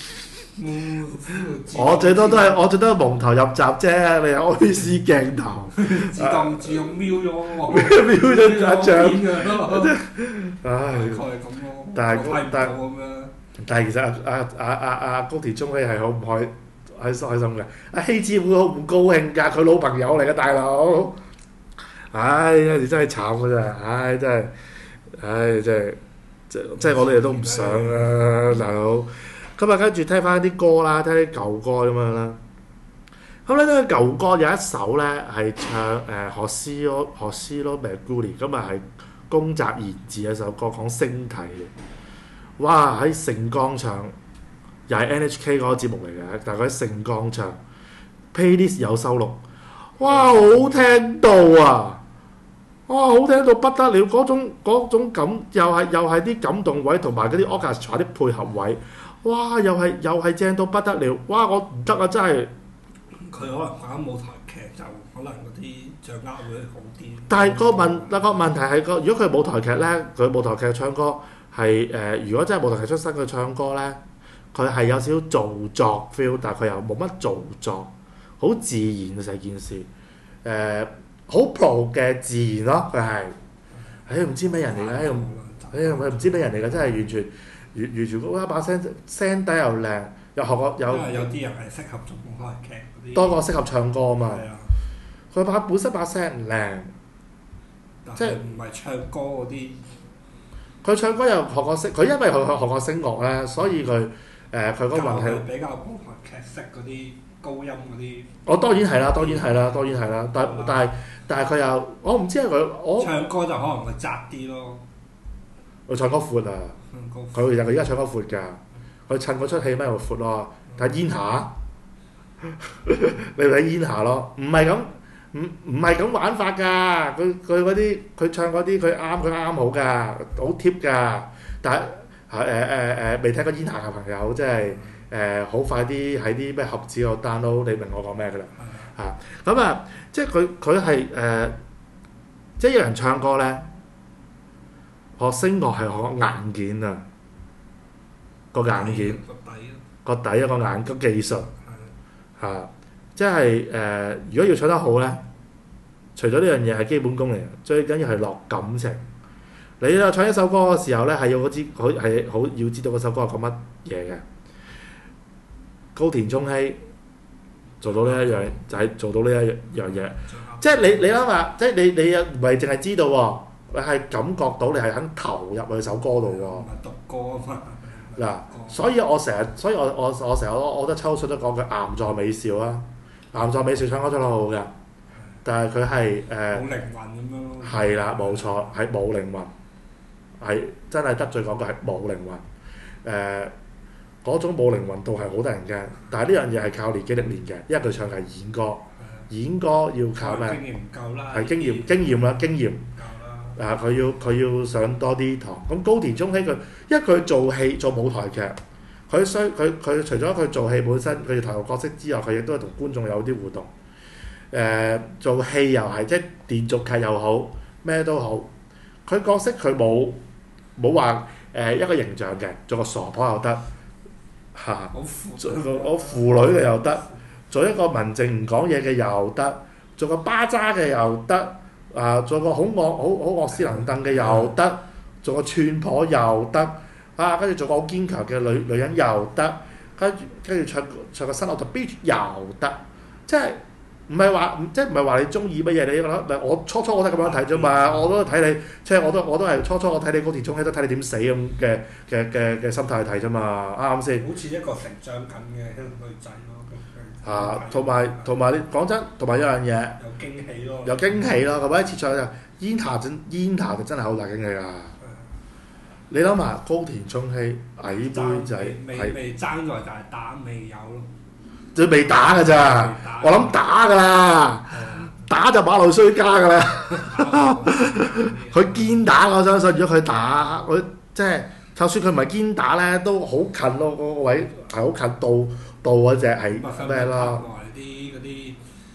A: 我最多都係蒙頭入閘啫，你有 IC 鏡頭，
C: 自動瞄咗
A: 瞄咗一張。唉，
C: 係咁咯。
A: 但係其實阿高田忠希係好唔開心嘅。阿希子會好唔高興㗎，佢老朋友嚟嘅大佬。唉，有時真係慘㗎咋，唉真係我哋都唔想啊，大佬。咁啊，跟住聽翻啲歌啦，聽啲舊歌咁樣啦。咁咧，呢舊歌有一首咧係唱學斯咯 Meguri， 咁啊係宮澤賢治一首歌講星體嘅。哇！喺盛江唱，又係 NHK 嗰個節目嚟嘅，但係佢喺盛江唱 playlist 有收錄。哇！好聽到啊！哇！好聽到不得了，嗰種感又係啲感動位同埋嗰啲 orchestra 啲配合位。哇！又係正到不得了！哇！我唔得啊，真係。
C: 佢可能玩舞台劇就可能嗰啲掌握會好啲。
A: 但係個問題係如果佢係舞台劇咧，佢舞台劇唱歌係如果真係舞台劇出身佢唱歌咧，佢係有少少做作 feel， 但係佢又冇乜做作，好自然嘅成件事。好 pro 嘅自然咯，佢係。唔知咩人嚟嘅，唔知咩人嚟嘅，真係完全。完全嗰把聲底又靚，又學過有
C: 啲人係適合做舞台劇嗰啲，
A: 多過適合唱歌啊嘛。佢本身把聲唔靚，
C: 即係唔係唱歌嗰啲。
A: 佢唱歌又學過佢因為佢學過聲樂咧，所以佢嗰個問題
C: 比較舞台劇式嗰啲高音嗰啲。
A: 我當然係啦，但係佢又我唔知係佢
C: 唱歌就可能會窄啲咯。
A: 佢唱歌闊啊！佢其實佢而家唱歌闊㗎，佢襯嗰出戲咪又闊咯。睇煙霞，你睇煙霞咯，唔係咁玩法㗎。佢嗰啲佢唱嗰啲佢啱好㗎，好貼㗎。但係未睇過煙霞嘅朋友，即係好快啲喺啲咩盒子度 download，你明我講咩㗎啦嚇。咁啊，即係佢係即係有人唱歌咧。學聲樂係學硬件啊，個硬件個底一個硬個技術嚇，即係如果要唱得好咧，除咗呢樣嘢係基本功嚟，最緊要係落感情。你唱一首歌嘅時候咧，係要好要知道嗰首歌係講乜嘢嘅。高田充希做到呢一樣就係做到呢一樣嘢，即係你諗下，即係你又唔係淨係知道喎。你係感覺到你係肯投入去首歌度喎。
C: 唔係讀歌啊嘛。
A: 嗱，所以我成日我覺得秋水都講佢岩在美少啊，岩在美少唱歌唱得好好嘅，但係佢係
C: 冇靈魂咁樣咯。
A: 係啦，冇錯，係冇靈魂，係真係得罪講句係冇靈魂。嗰種冇靈魂度係好得人驚，但係呢樣嘢係靠年紀歷練嘅，因為佢唱係演歌，演歌要靠咩？
C: 經驗唔夠啦。
A: 係經驗。佢要上多啲堂。咁高田充希佢，因為佢做戲做舞台劇，佢除咗佢做戲本身佢要投入角色之外，佢亦都係同觀眾有啲互動。做戲又係即係連續劇又好，咩都好，佢角色佢冇話一個形象嘅，做個傻婆又得嚇，做個婦女嘅又得，做一個文靜唔講嘢嘅又得，做個巴渣嘅又得。做個好惡斯能登嘅又得，做個串婆又得，跟住做個好堅強嘅女人又得，跟住唱個新樂同 beat 又得，即係唔係話你中意乜嘢？你覺得我初我都係咁樣睇啫嘛，我都睇你，即係我都係初我睇你高田充希都睇你點死咁嘅心態去睇啫嘛，啱唔啱先？
C: 好似一個成長緊嘅女仔咯。
A: 同埋你講真，同埋一樣嘢有驚喜咯，咁一次唱就煙霞就真係好大驚喜啊！你諗下高田充希矮妹仔
C: 未爭在就係打未有咯，
A: 佢未打㗎咋，我諗打㗎啦，打就馬路衰家㗎啦，佢堅打我相信，如果佢打佢即係就算佢唔係堅打咧，都好近咯，嗰個位係好近到嗰隻係咩咯？
C: 啲嗰啲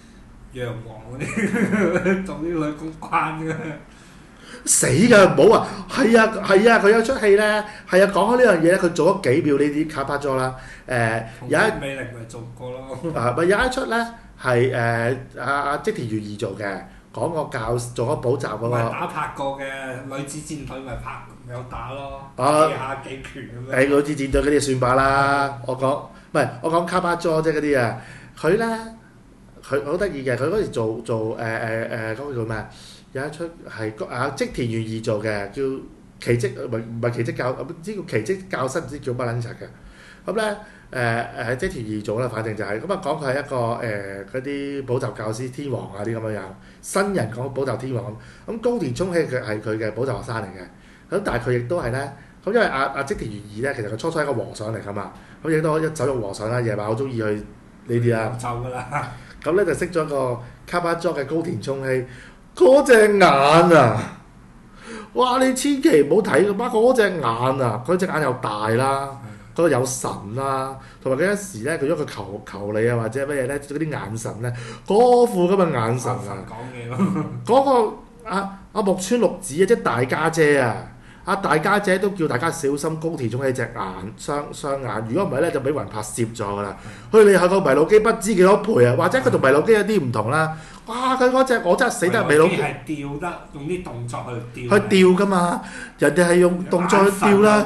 C: 羊王嗰啲做啲女公關嘅。
A: 死㗎，唔好啊！係啊，佢有出戲咧，係啊，講開呢樣嘢咧，佢做咗幾秒呢啲卡巴咗啦。有一
C: 美玲咪做過咯。
A: 咪有一出咧係阿織田裕二做嘅，講個做咗補習嗰個。
C: 打拍過嘅女子戰隊咪拍有打咯，
A: 啊
C: 幾下幾拳咁樣。
A: 女子戰隊嗰啲算罷啦，我講卡巴咗啫嗰啲啊，佢咧佢好得意嘅，佢嗰時做嗰個叫咩啊？有一出係織田裕二做嘅，叫奇蹟唔係奇蹟教，唔知叫奇蹟教室，唔知叫乜撚柒嘅。咁咧織田裕二做啦，反正就係咁啊，講佢係一個嗰啲補習教師天王啊啲咁樣樣，新人講補習天王咁。高田充希佢係佢嘅補習學生嚟嘅，咁但係佢亦都係咧，咁因為阿織田裕二咧，其實佢初初係一個和尚嚟㗎嘛，咁亦都一走入和尚啦，夜晚好中意去呢啲啦。
C: 就㗎啦。
A: 咁咧就識咗個卡巴佐嘅高田充希。嗰隻眼啊！哇！你千祈唔好睇㗎嘛！嗰隻眼啊，佢隻眼又大啦，嗰個有神啦，同埋佢一時咧，佢喐佢求你啊，或者乜嘢咧，嗰啲眼神咧，嗰副咁嘅眼神啊！
C: 講嘢咯。
A: 嗰個阿木村綠子啊，即係大家姐啊！大家姐都叫大家小心高田充希隻眼雙眼，如果唔係咧就俾雲拍攝咗㗎啦。佢哋係個迷路機不知幾多倍啊，或者佢同迷路機有啲唔同啦。哇！佢嗰隻我真係死得迷路機
C: 係吊得，用啲動作去吊。
A: 去吊㗎嘛，人哋係用動作去吊啦，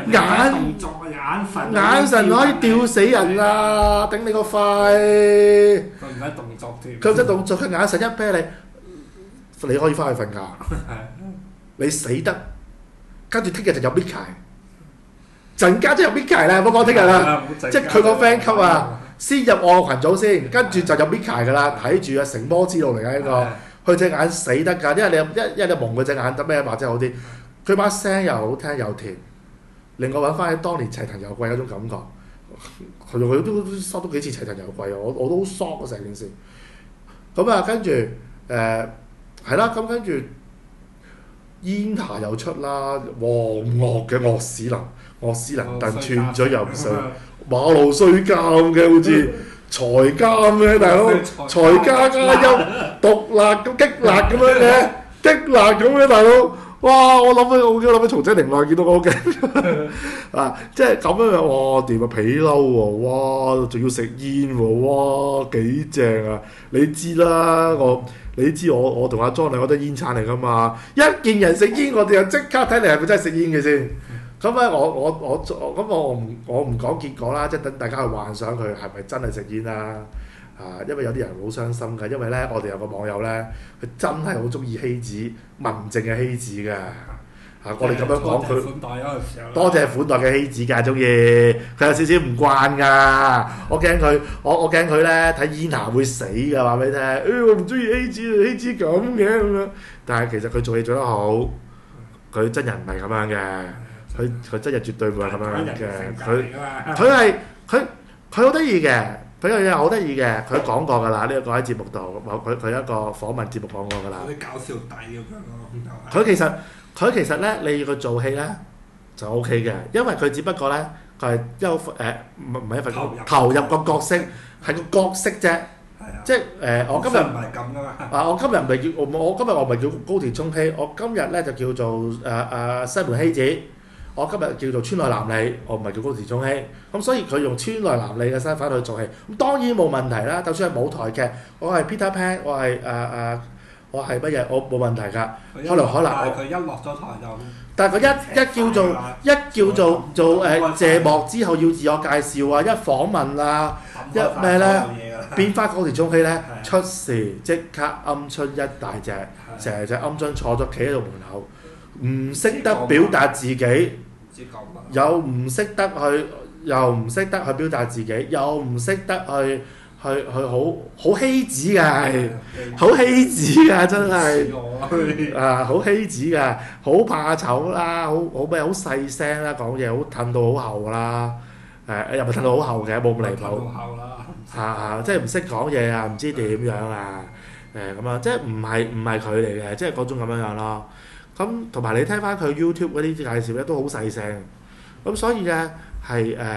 A: 眼神可以吊死人啊！頂你個肺！
C: 佢唔使動作添。
A: 佢唔使動作，佢眼神一啤你可以翻去瞓覺。你死得！跟住聽日就入 Mickey，陣間就入 Mickey啦，唔好講聽日啦，即係佢個 friend 級啊，先入我個群組先，跟住就入 Mickey 噶啦，睇住啊成魔之路嚟嘅呢個，佢隻眼死得㗎，因為你蒙佢隻眼得咩或者好啲，佢把聲又好聽又甜，令我揾翻起當年齊藤由貴嗰種感覺，佢都收到幾次齊藤由貴啊，我都好 shock 啊成件事，咁啊跟住係啦，咁跟住。煙霞又出啦，黃惡嘅惡屎能燉串咗又唔水，馬路衰監嘅好似財監嘅大佬，財加陰毒辣咁激辣咁樣嘅，激辣咁嘅大佬，哇！我諗起曹姐玲來見到我好驚啊！即係咁樣哇掂啊皮褸喎，哇仲要食煙喎，哇幾正啊！你知啦你知我同阿莊兩個都煙鏟嚟㗎嘛，一見人食煙我哋就即刻睇嚟係咪真係食煙嘅先。咁咧我唔講結果啦，即係等大家去幻想佢係咪真係食煙啦。因為有啲人好傷心㗎，因為咧我哋有個網友咧，佢真係好中意希子文靜嘅希子㗎。我哋咁樣講佢，多謝款待嘅希子㗎，中意佢有少少唔慣㗎，我驚佢咧睇煙霞會死㗎，話俾你聽。我唔中意希子咁嘅咁樣，但係其實佢做嘢做得好，佢真人唔係咁樣嘅，佢真人絕對唔係咁樣嘅，佢好得意嘅，佢有嘢好得意嘅，佢講過㗎啦，呢個喺節目度，佢一個訪問節目講過㗎啦。
C: 嗰啲搞笑底咁樣。
A: 佢其實咧，你要佢做戲咧就 O K 嘅，因為佢只不過咧佢係唔係一份投入個角色，係個角色啫。即係我今日
C: 唔係咁噶嘛。
A: 我今日唔係叫我今日我唔係叫高田充希，我今日咧就叫做西門希子。我今日叫做川內南里，我唔係叫高田充希。咁所以佢用川內南里嘅身份去做戲，咁當然冇問題啦。就算係舞台劇，我係 Peter Pan，我係乜嘢？我冇問題㗎。可能
C: 佢一落咗台就，
A: 但係佢一叫做謝幕之後要自我介紹啊，一訪問啊，一咩咧變翻高田充希咧出事即刻鵪鶉一大隻，成隻鵪鶉坐咗企喺度門口，唔識得表達自己，又唔識得去表達自己，又唔識得去好希子㗎，好希子㗎，真係好希子㗎，好怕醜啦，好細聲啦，講嘢好褪到好後啦，又唔係褪到好後嘅，冇咁離譜，即係唔識講嘢啊，唔知點樣啊，咁啊，即係唔係佢嚟嘅，即係嗰種咁樣咯。咁同埋你聽翻佢 YouTube 嗰啲介紹咧，都好細聲，咁所以咧係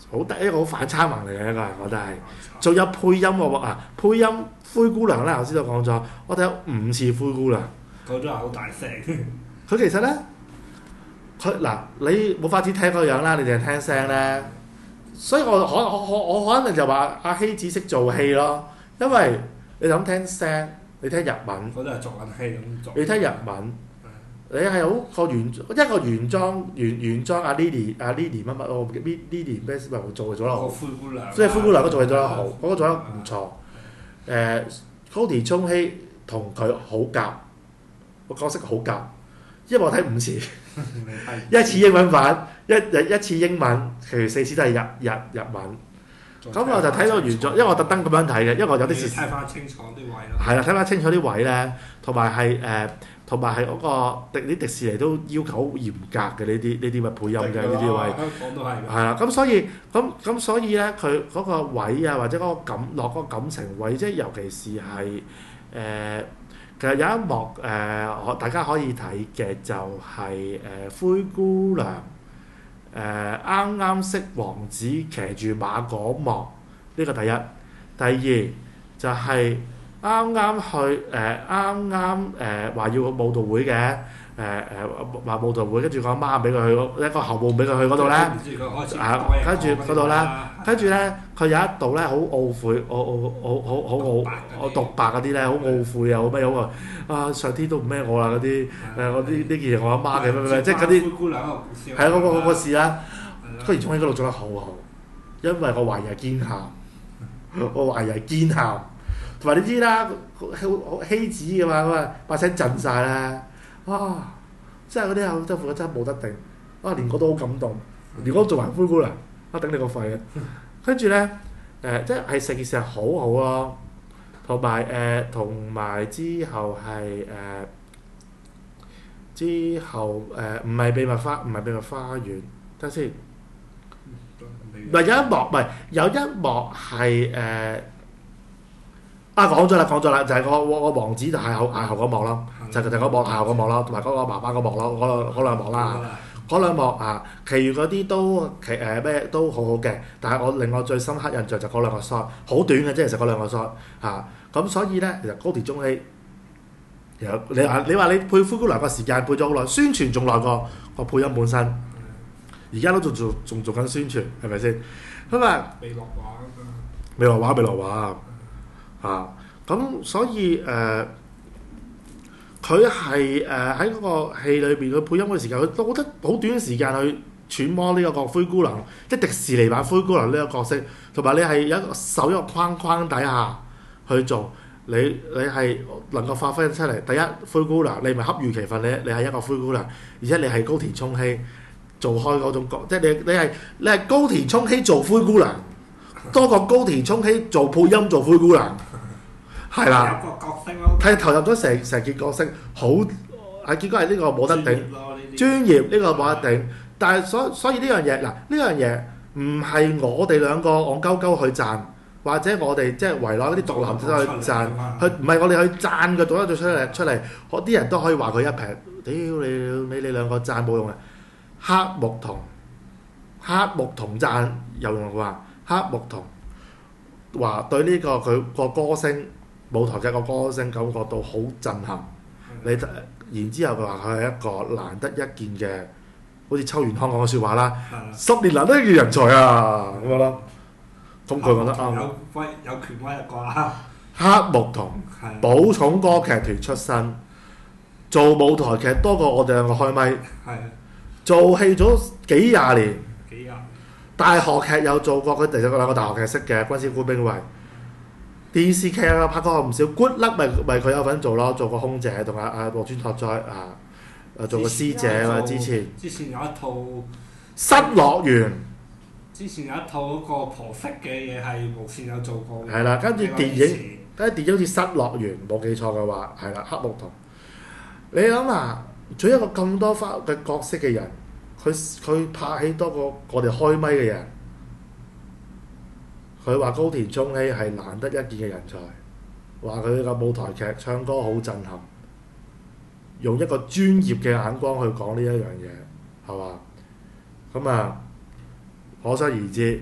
A: 好得一個好反差萌嚟嘅一個人，我覺得係。仲有配音配音灰姑娘咧，頭先都講咗，我睇咗5次灰姑娘。
C: 講咗好大聲。
A: 佢其實咧，你冇法子聽個樣啦，你淨係聽聲咧。所以我可能就話阿希子識做戲咯，因為你就咁聽聲，你聽日文，
C: 嗰啲係作緊戲咁做。
A: 你聽日文，你係好個原裝阿 Lily 乜乜Lily 咩咪做咗咯，
C: 灰姑娘。
A: 即係灰姑娘都做咗得好，嗰個做得唔錯。高田充希同佢好夾，個角色好夾，因為我睇5次，一次英文版，一次英文，其餘4次都係日文。咁我就睇到原作，因為我特登咁樣睇嘅，因為我有啲時
C: 睇翻清楚啲位咯。
A: 係啦，睇翻清楚啲位咧，同埋係嗰個迪士尼都要求好嚴格嘅呢啲咪配音嘅呢啲位。
C: 香港都係。
A: 係啦，咁所以咧，佢嗰個位啊，或者嗰個落嗰個感情位，即係尤其是係其實有一幕大家可以睇嘅就係灰姑娘。啱啱識王子騎住馬嗰幕，呢個第一。第二就係啱話要去舞蹈會嘅，話舞蹈會，跟住個媽俾佢去一個後母俾佢去嗰度咧，跟住嗰度啦，跟住咧佢有一度咧好懊悔，好獨白嗰啲咧，好懊悔啊，好咩好啊上天都唔孭我啦嗰啲，我呢件嘢我阿媽嘅咩，即係嗰啲
C: 灰姑娘個故事。
A: 係啊，嗰個事啦。高田充希嗰度做得好好，因為我懷疑係堅喊，同埋你知啦，希子嘅嘛，咁啊把聲震晒啦，哇！真係嗰啲真係真係冇得頂，連我都好感動，連我做埋灰姑娘，頂你個肺啊！跟住咧即係成件事係好好咯，同埋之後係唔係秘密花園，等先。唔係有一幕係講咗啦，就係個王子就邂逅嗰幕咯，就係個邂逅嗰幕咯，同埋嗰個爸爸嗰幕咯，嗰兩幕啦，嗰兩幕其餘嗰啲都咩都好好嘅，但係我令我最深刻印象就嗰兩個 shot， 好短嘅啫，其實嗰兩個 shot 咁所以咧，其實高田充希你話你配灰姑娘個時間配咗好耐，宣傳仲耐過個配音本身。而家都仲做緊宣傳，係咪先？咁
C: 未落畫
A: 咁所以佢係喺嗰個戲裏邊佢配音嘅時間，佢都覺得好短嘅時間去揣摩呢一個灰姑娘，即係迪士尼版灰姑娘呢個角色，同埋你係有一個受一個框框底下去做，你係能夠發揮出嚟。第一，灰姑娘你咪恰如其分，你係一個灰姑娘，而且你係高田充希。做開嗰種角，即係你係高田充希做灰姑娘，多過高田充希做配音做灰姑娘，係啦。
C: 投入個角色咯。
A: 係投入咗成件角色，好結果係呢個冇得頂，專業呢個冇得頂。但係所以呢樣嘢呢樣嘢唔係我哋兩個戇鳩鳩去讚，或者我哋即係圍內嗰啲獨男仔去讚，唔係我哋去讚佢做得出嚟，啲人都可以話佢一撇，屌你兩個讚冇用啊！黑木瞳讚有用嘅話，黑木瞳話對呢個佢個歌聲舞台嘅個歌聲感覺到好震撼。然之後佢話佢係一個難得一見嘅，好似秋元康講嘅説話啦，10年難得一見人才啊咁樣咯。咁佢覺得啱。
C: 有權威啩？
A: 黑木瞳寶塚歌劇團出身，做舞台劇多過我哋兩個開咪。做戲咗幾廿年，大學劇有做過，佢哋有兩個大學劇識嘅《軍師官兵衛》，電視劇啊拍過唔少。Good Luck 咪佢有份做咯，做過空姐同阿木村拓哉做過師姐啊。之前
C: 有一套
A: 失樂園，
C: 之前有一套嗰個婆媳嘅嘢係無線有做過嘅。
A: 係啦，跟住電影好似失樂園，冇記錯嘅話係啦，黑木瞳。你諗下？做一個咁多花嘅角色嘅人，佢拍戲多過我哋開咪嘅人。佢話高田充希係難得一見嘅人才，話佢個舞台劇唱歌好震撼，用一個專業嘅眼光去講呢一樣嘢，係嘛？咁可想而知，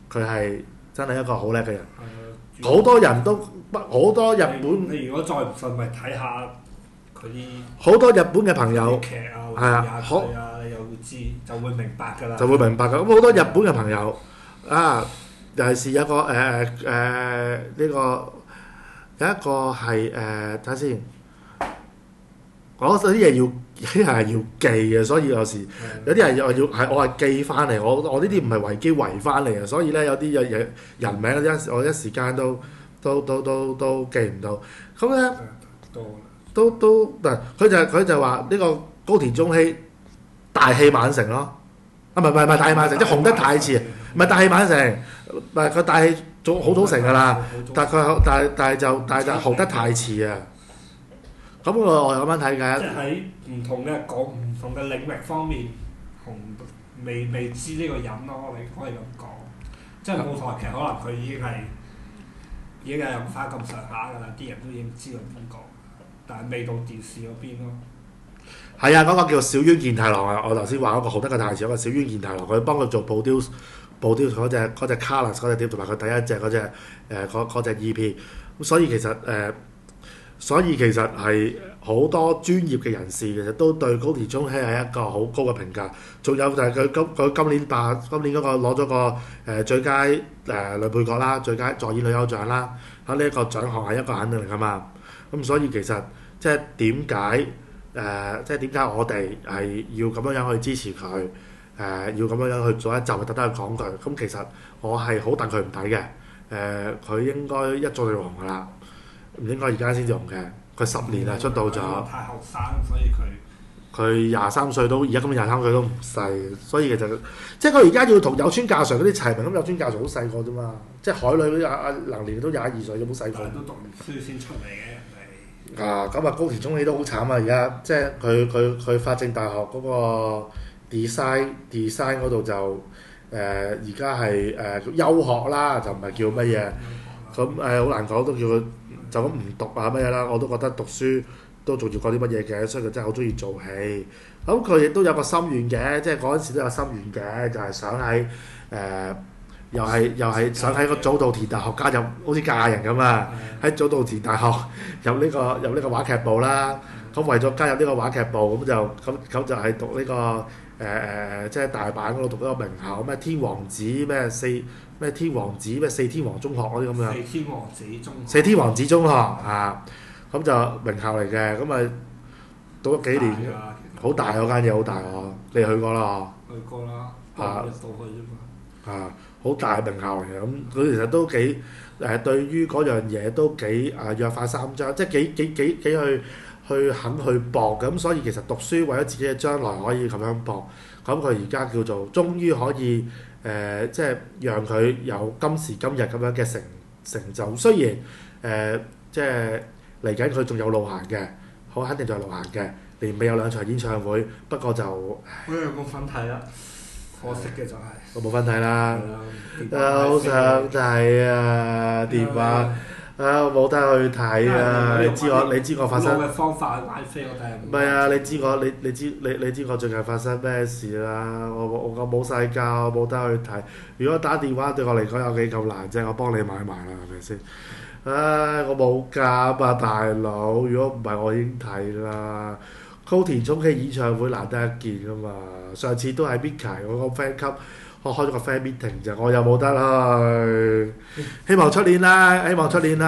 A: 佢係真係一個好叻嘅人。好多人都好多日本，
C: 你如果再唔信，咪睇下佢啲
A: 好多日本嘅朋友
C: 劇啊，
A: 係啊
C: 啊，
A: 好
C: 你又會知，就會明白㗎啦。
A: 就會明白㗎。咁好多日本嘅朋友啊，尤其是有一個呢個有一個係睇下先，我啲嘢有啲係要記嘅，所以有時有啲人我係記翻嚟，我呢啲唔係維基圍翻嚟嘅，所以咧有啲人名我一時間都記唔到。咁咧嗱，佢就話呢個高田忠希大器晚成咯，啊唔係大器晚成，即係紅得太遲，唔係大器晚成，唔係佢大器好早成㗎啦，但係就紅得太遲啊！咁我咁樣睇嘅，
C: 即係喺唔同嘅領域方面，未知呢個人咯，你可以咁講。即係舞台劇可能佢已經係有翻咁上下㗎啦，啲人都已經知道邊個，但係未到電視嗰邊咯。
A: 係啊，嗰、個叫小淵健太郎啊！我頭先話嗰個好得嘅太遲，嗰個小淵健太郎，佢幫佢做 produce 嗰隻 Colors 嗰隻碟，同埋佢第一隻嗰隻 EP。咁所以其實係好多專業嘅人士其實都對高田忠希係一個好高嘅評價。仲有就係佢今年嗰個攞咗個最佳女配角啦，最佳助演女優獎啦。嚇呢一個獎項係一個肯定嚟㗎嘛。咁所以其實即係點解我哋係要咁樣去支持佢？要咁樣去做一集，特登去講佢。咁其實我係好戥佢唔抵嘅。佢應該一早就紅㗎啦。唔應該而家先至紅嘅，佢10年啊出道咗。
C: 太後生，所以
A: 佢23歲都而家咁23歲都唔細，所以其實即係佢而家要同有村架純嗰啲齊名，咁有村架純好細個啫嘛，即係海女阿能年都22歲，有冇細個？
C: 都讀完書先出嚟嘅人哋。
A: 啊，咁啊高田忠希都好慘啊！而家即係佢法政大學嗰個 design 嗰度就而家係休學啦，就唔係叫乜嘢。咁好難講，都叫佢。就咁唔讀啊乜嘢啦，我都覺得讀書都做住過啲乜嘢嘅，所以佢真係好中意做戲。咁佢亦都有個心願嘅，即係嗰陣時都有心願嘅，就係想喺又係想喺個早稻田大學加入，好似嫁人咁啊！喺早稻田大學入呢個話劇部啦。咁為咗加入呢個話劇部，咁就係讀呢個即係大阪嗰度讀嗰個名校咩天王子咩天王子咩四天王中學嗰啲咁樣。四天王子中學啊，咁就名校嚟嘅，咁咪讀咗幾年，好大嗰間嘢，好大喎！你去過啦？
C: 去過啦，入到去啫嘛。
A: 啊，好大名校嚟嘅，咁佢其實都幾對於嗰樣嘢都幾約法三章，即係幾去肯去搏嘅，咁所以其實讀書為咗自己嘅將來可以咁樣搏，咁佢而家叫做終於可以即係讓佢有今時今日咁樣嘅成就。雖然即係嚟緊佢仲有路行嘅，好肯定仲有路行嘅，年尾有2場演唱會，不過就
C: 我有冇份睇啦，可惜嘅就係
A: 我冇份睇啦，好想睇啊電話。冇得去睇啊！你知我發生
C: 嘅方法買飛，我睇
A: 唔係啊！你知我最近發生咩事啦？我冇世界，我冇得去睇。如果打電話對我嚟講有幾咁難啫？我幫你買埋啦，係咪先？我冇夾啊，大佬！如果唔係我已經睇啦。高田忠希演唱會難得一見㗎嘛！上次都係 Mika 我個 friend 級。我開咗個 fan meeting 啫，我又冇得去。希望出年啦。
C: 搞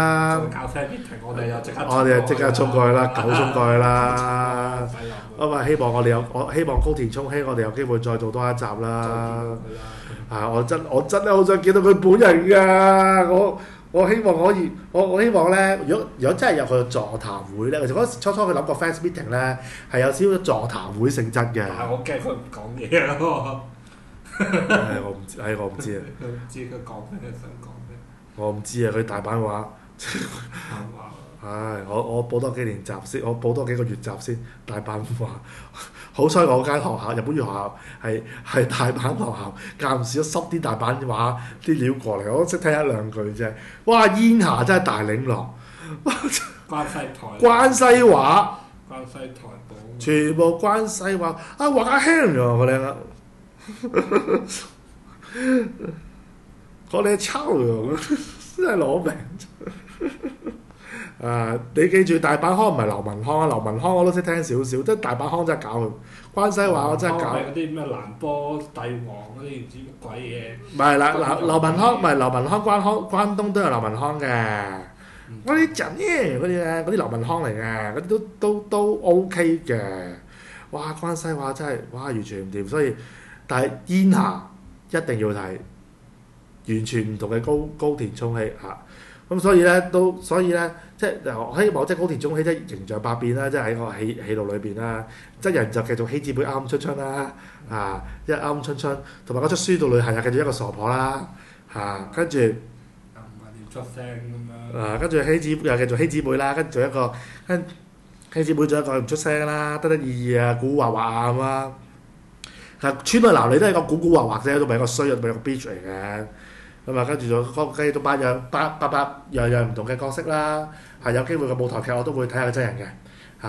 C: fan meeting，我哋
A: 即刻衝過去啦，狗衝過去啦。咁啊，希望高田忠希，我哋有機會再做多一集啦。我真係好想見到佢本人㗎。我希望可以，我希望咧，如果真係有佢座談會咧，其實嗰時初佢諗個 fans meeting 咧係有少少座談會性質嘅。
C: 我驚佢唔講嘢咯。
A: 我唔知啊！
C: 佢唔知佢講咩，想講咩。
A: 我唔知啊！佢大阪話。我補多幾年習先，我補多幾個月習先。大阪話，好彩我間學校日本語學校係大阪學校，間唔時都塞啲大阪話啲料過嚟，我都識聽一兩句啫。哇！煙霞真係大嶺浪。關西話。
C: 關西台寶。
A: 全部關西話話家鄉㗎，我靚啊！ 我哋抄真係攞命。你記住大阪腔唔係劉文腔啊，劉文腔我都識聽少少，即係大阪腔真係搞佢。關西話我真係搞。
C: 嗰啲咩蘭波帝王嗰啲唔知乜鬼嘢。
A: 唔係啦，劉文腔唔係劉文腔，關東都有劉文腔嘅。嗰啲陣嗰啲咧，嗰啲劉文腔嚟嘅，嗰啲都 OK 嘅。哇！關西話真係哇完全唔掂，所以但係煙霞一定要睇，完全唔同嘅高田充希嚇。咁所以咧即係我希望即係高田充希即係形象百變啦，即係喺個戲路裏邊啦，即係人就繼續希子妹啱春春啦，一啱春春，同埋嗰出書到旅行又繼續一個傻婆啦，跟住
C: 又唔係點出聲咁樣。
A: 跟住希子又繼續希子妹啦，跟住一個希子妹仲有一個唔出聲啦，得意啊，古惑惑啊咁啦。村內男女都係個古惑惑啫，都唔係一個衰人，唔係一個 bitch 嚟嘅。咁跟住就繼續八樣唔同嘅角色啦，有機會嘅舞台劇我都會睇下真人嘅，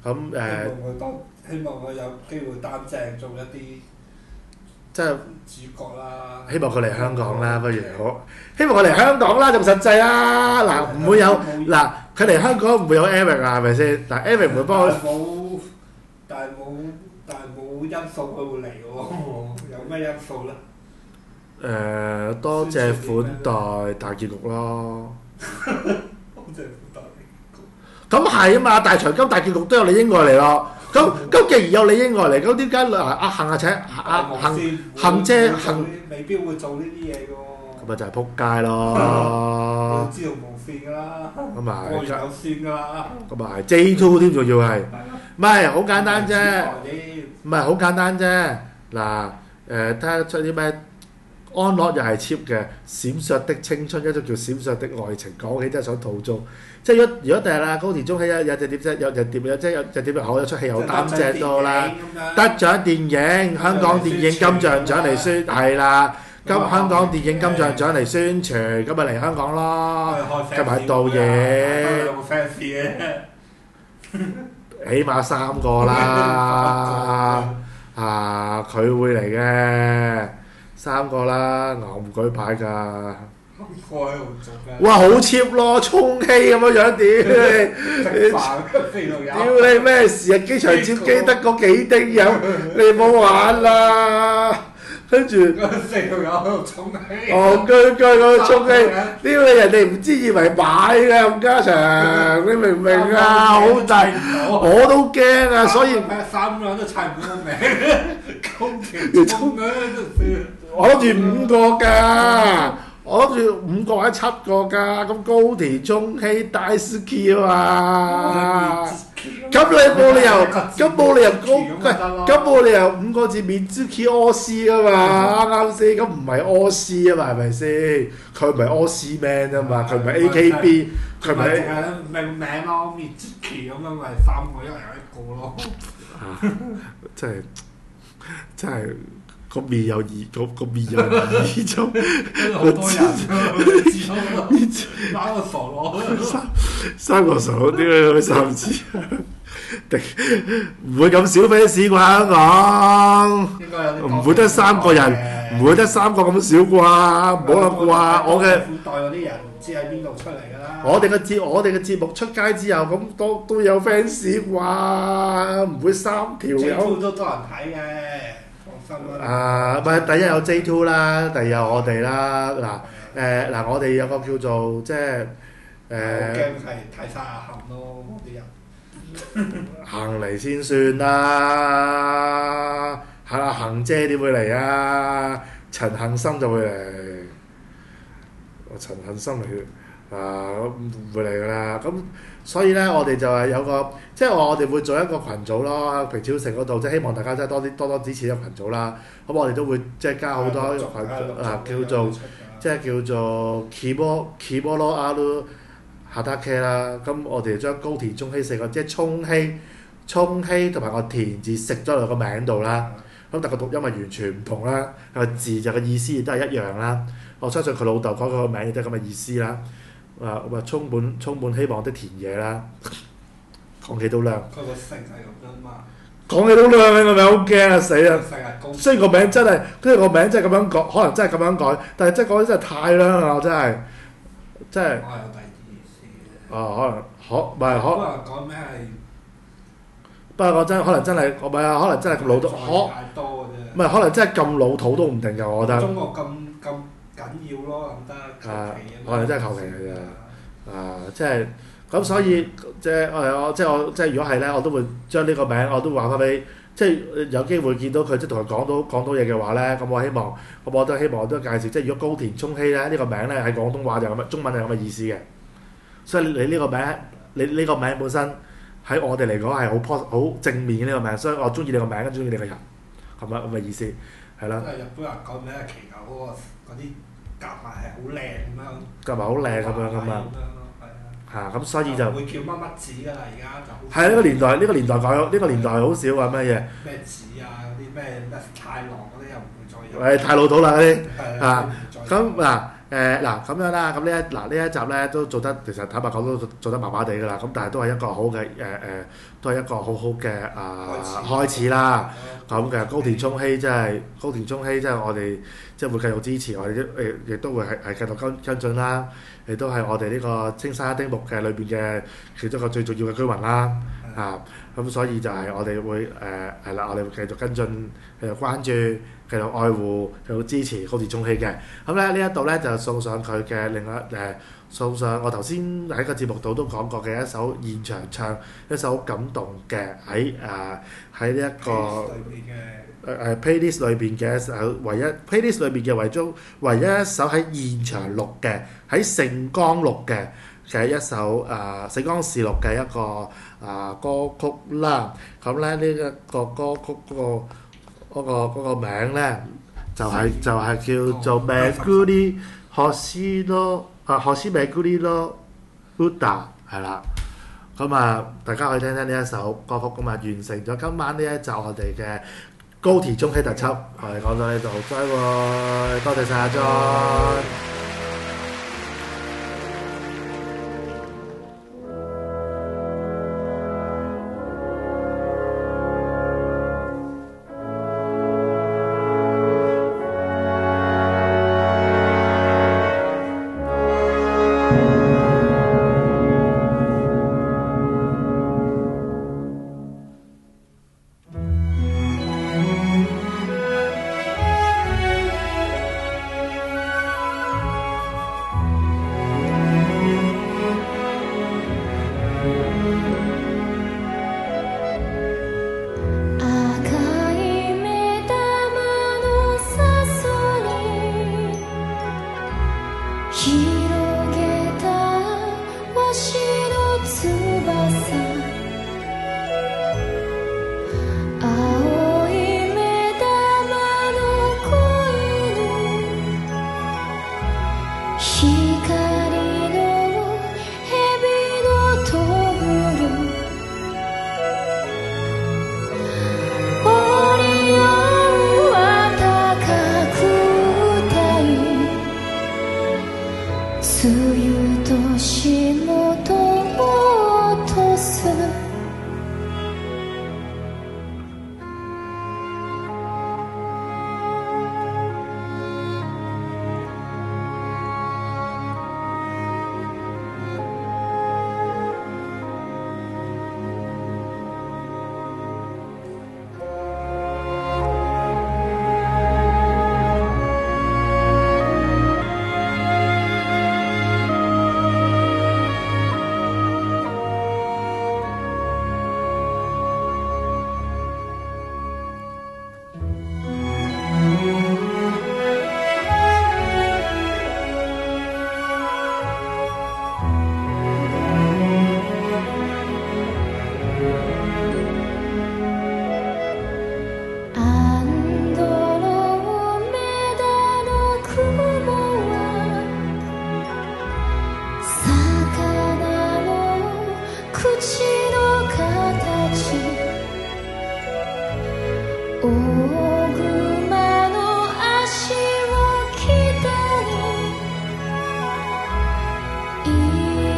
C: 希望佢有機會擔正做一啲
A: 即係
C: 主角啦。
A: 希望佢嚟香港啦，不如好，希望佢嚟香港啦，仲實際啦。唔會有佢嚟香港唔會有 Eric 啊，係咪先？但 Eric 唔會幫佢。
C: 但係冇因素佢會嚟喎，有咩因素咧？
A: 多謝款待大結局咯。
C: 多謝款待大結局。
A: 咁係啊嘛，大長今大結局都有李英愛嚟咯。咁既然有李英愛嚟，咁點解阿杏姐
C: 未必會做呢啲嘢嘅喎。
A: 咁咪就係撲街咯。
C: 知道無線㗎啦。
A: 咁咪
C: 過完有線㗎啦。
A: 咁咪係 J2 添，仲要係。唔係好簡單啫。唔係好簡單啫。嗱睇下出啲咩？安樂又係 cheap 嘅，閃爍的青春一種叫閃爍的愛情，講起真係想吐槽。即係如果第日啦，高田充希有隻碟即有隻碟好有出戲又擔正到啦，得獎電影香港電影金像獎嚟宣係啦，香港電影金像獎嚟宣傳，咁咪嚟香港咯，跟埋導演，起碼3個啦，佢會嚟嘅。3個啦，牛唔舉牌㗎。哇！好 cheap 咯，充氣咁樣屌你咩事啊？機場接機得嗰幾丁友，你冇玩啦！跟住
C: 4條友喺度充氣。
A: 居喺度充氣，屌你人哋唔知以為買㗎冚家祥，你明唔明啊？好大，我都驚啊！所以
C: 3個人都猜唔到個名，高田充啊！
A: 我諗住5個㗎，我諗住5個或者7個㗎，咁高田充希大好き啊嘛，咁你冇理由咁冇理由5個字面好き柯斯啊嘛，啱先？咁唔係柯斯啊嘛，係咪先？佢唔係柯斯 man 啊嘛，佢唔係 AKB， 佢唔係
C: 淨係命名咯，面好き咁樣咪3個一人1個咯。
A: 真係。個面有2種，
C: 好多人3個傻佬
A: ，3個傻佬點解3次？唔會咁少 fans 啩香港？唔會得3個人，唔會得3個咁少啩？唔好諗啩！我嘅
C: 款待嗰啲人唔知喺邊度出嚟㗎啦。
A: 我哋嘅節目出街之後，咁都有 fans 啩？唔會3條友。
C: 都多人睇嘅。
A: 唔係第一有 J2 啦，第二有我哋啦。我哋有個叫做即係
C: 我驚係睇晒阿恆咯啲人。
A: 行嚟先算啦，阿恆姐點會嚟啊？陳杏心就會嚟，陳杏心嚟唔會嚟㗎啦。咁所以咧，我哋就係有個，即係我哋會做一個群組咯，平超城嗰度，即係希望大家真係多支持呢個群組啦。咁我哋都會即係加好多群組叫做 Kiboro Aru Hatake 啦。咁我哋將高田充希4個，即係充希同埋個田字食咗落個名度啦。咁但個讀音係完全唔同啦，個字就個意思亦都係一樣啦。我相信佢老豆改個名亦都係咁嘅意思啦。充滿希望的田野啦，講幾都靚。
C: 佢個姓係咁樣嘛？
A: 講起都兩個名好驚啊！死啊！
C: 成日高，
A: 雖然個名真係，跟住個名真係咁樣改，可能真係咁樣改，但係真係講得真係太靚啦！真係，真係。
C: 我有第二意思嘅。
A: 可能唔係
C: 可能講咩係？
A: 不過講真，可能真係唔係啊，可能真係咁老土，
C: 太多嘅啫。
A: 唔係可能真係咁老土都唔定㗎，我覺得。
C: 中國咁緊要咯，諗得求其啊嘛。
A: 我哋真係求其嘅啫。即係咁，所以即係我即係如果係咧，我都會將呢個名我都話翻俾，即係有機會見到佢，即係同佢講到嘢嘅話咧，咁我希望，我都希望我都介紹，即係如果高田充希咧呢個名咧喺廣東話就咁嘅，中文係咁嘅意思嘅。所以你呢個名，你呢個名本身喺我哋嚟講係好正面嘅呢個名，所以我中意你個名，跟中意你個人，係咪咁嘅意思？係啦。
C: 即係日本人講名係騎牛嗰啲夾埋係好靚咁樣。
A: 夾埋好靚咁樣㗎嘛。咁所以就
C: 會叫乜乜子㗎啦，而家就
A: 係呢個年代，改咗，呢個年代好少話乜嘢。
C: 咩子啊，嗰啲咩太郎嗰啲又唔會再有。
A: 太老土啦嗰啲。咁咁樣啦，咁呢一集咧都做得，其實坦白講都做得麻麻地㗎啦。咁但係都係一個好嘅都係一個好好嘅開始啦。咁其實高田充希真係我哋即係會繼續支持，我哋亦都會係繼續跟進啦。亦都係我哋呢個青山一丁目嘅裏邊嘅其中一個最重要嘅居民啦。咁所以就係我哋會係啦，我哋會繼續跟進，繼續關注，繼續愛護，繼續支持高田充希嘅。咁咧呢一度咧就送上佢嘅另外送上我頭先喺個節目度都講過嘅一首現場唱一首好感動嘅喺呢一個playlist 裏邊嘅一首唯一 playlist 裏邊嘅唯一一首喺現場錄嘅喺盛岡錄嘅一首盛岡市錄嘅一個歌曲啦。咁咧呢一個歌曲嗰個名咧就係叫做 Meguri Hoshi no Hoshi Meguri no Uta 係啦。咁大家可以聽聽呢一首歌曲，咁完成咗今晚呢一集我哋嘅高田充希特輯。我哋講到呢度，再會，多謝晒阿 John。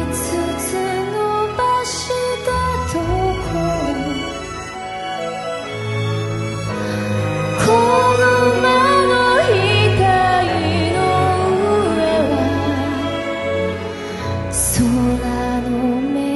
B: 「 空の目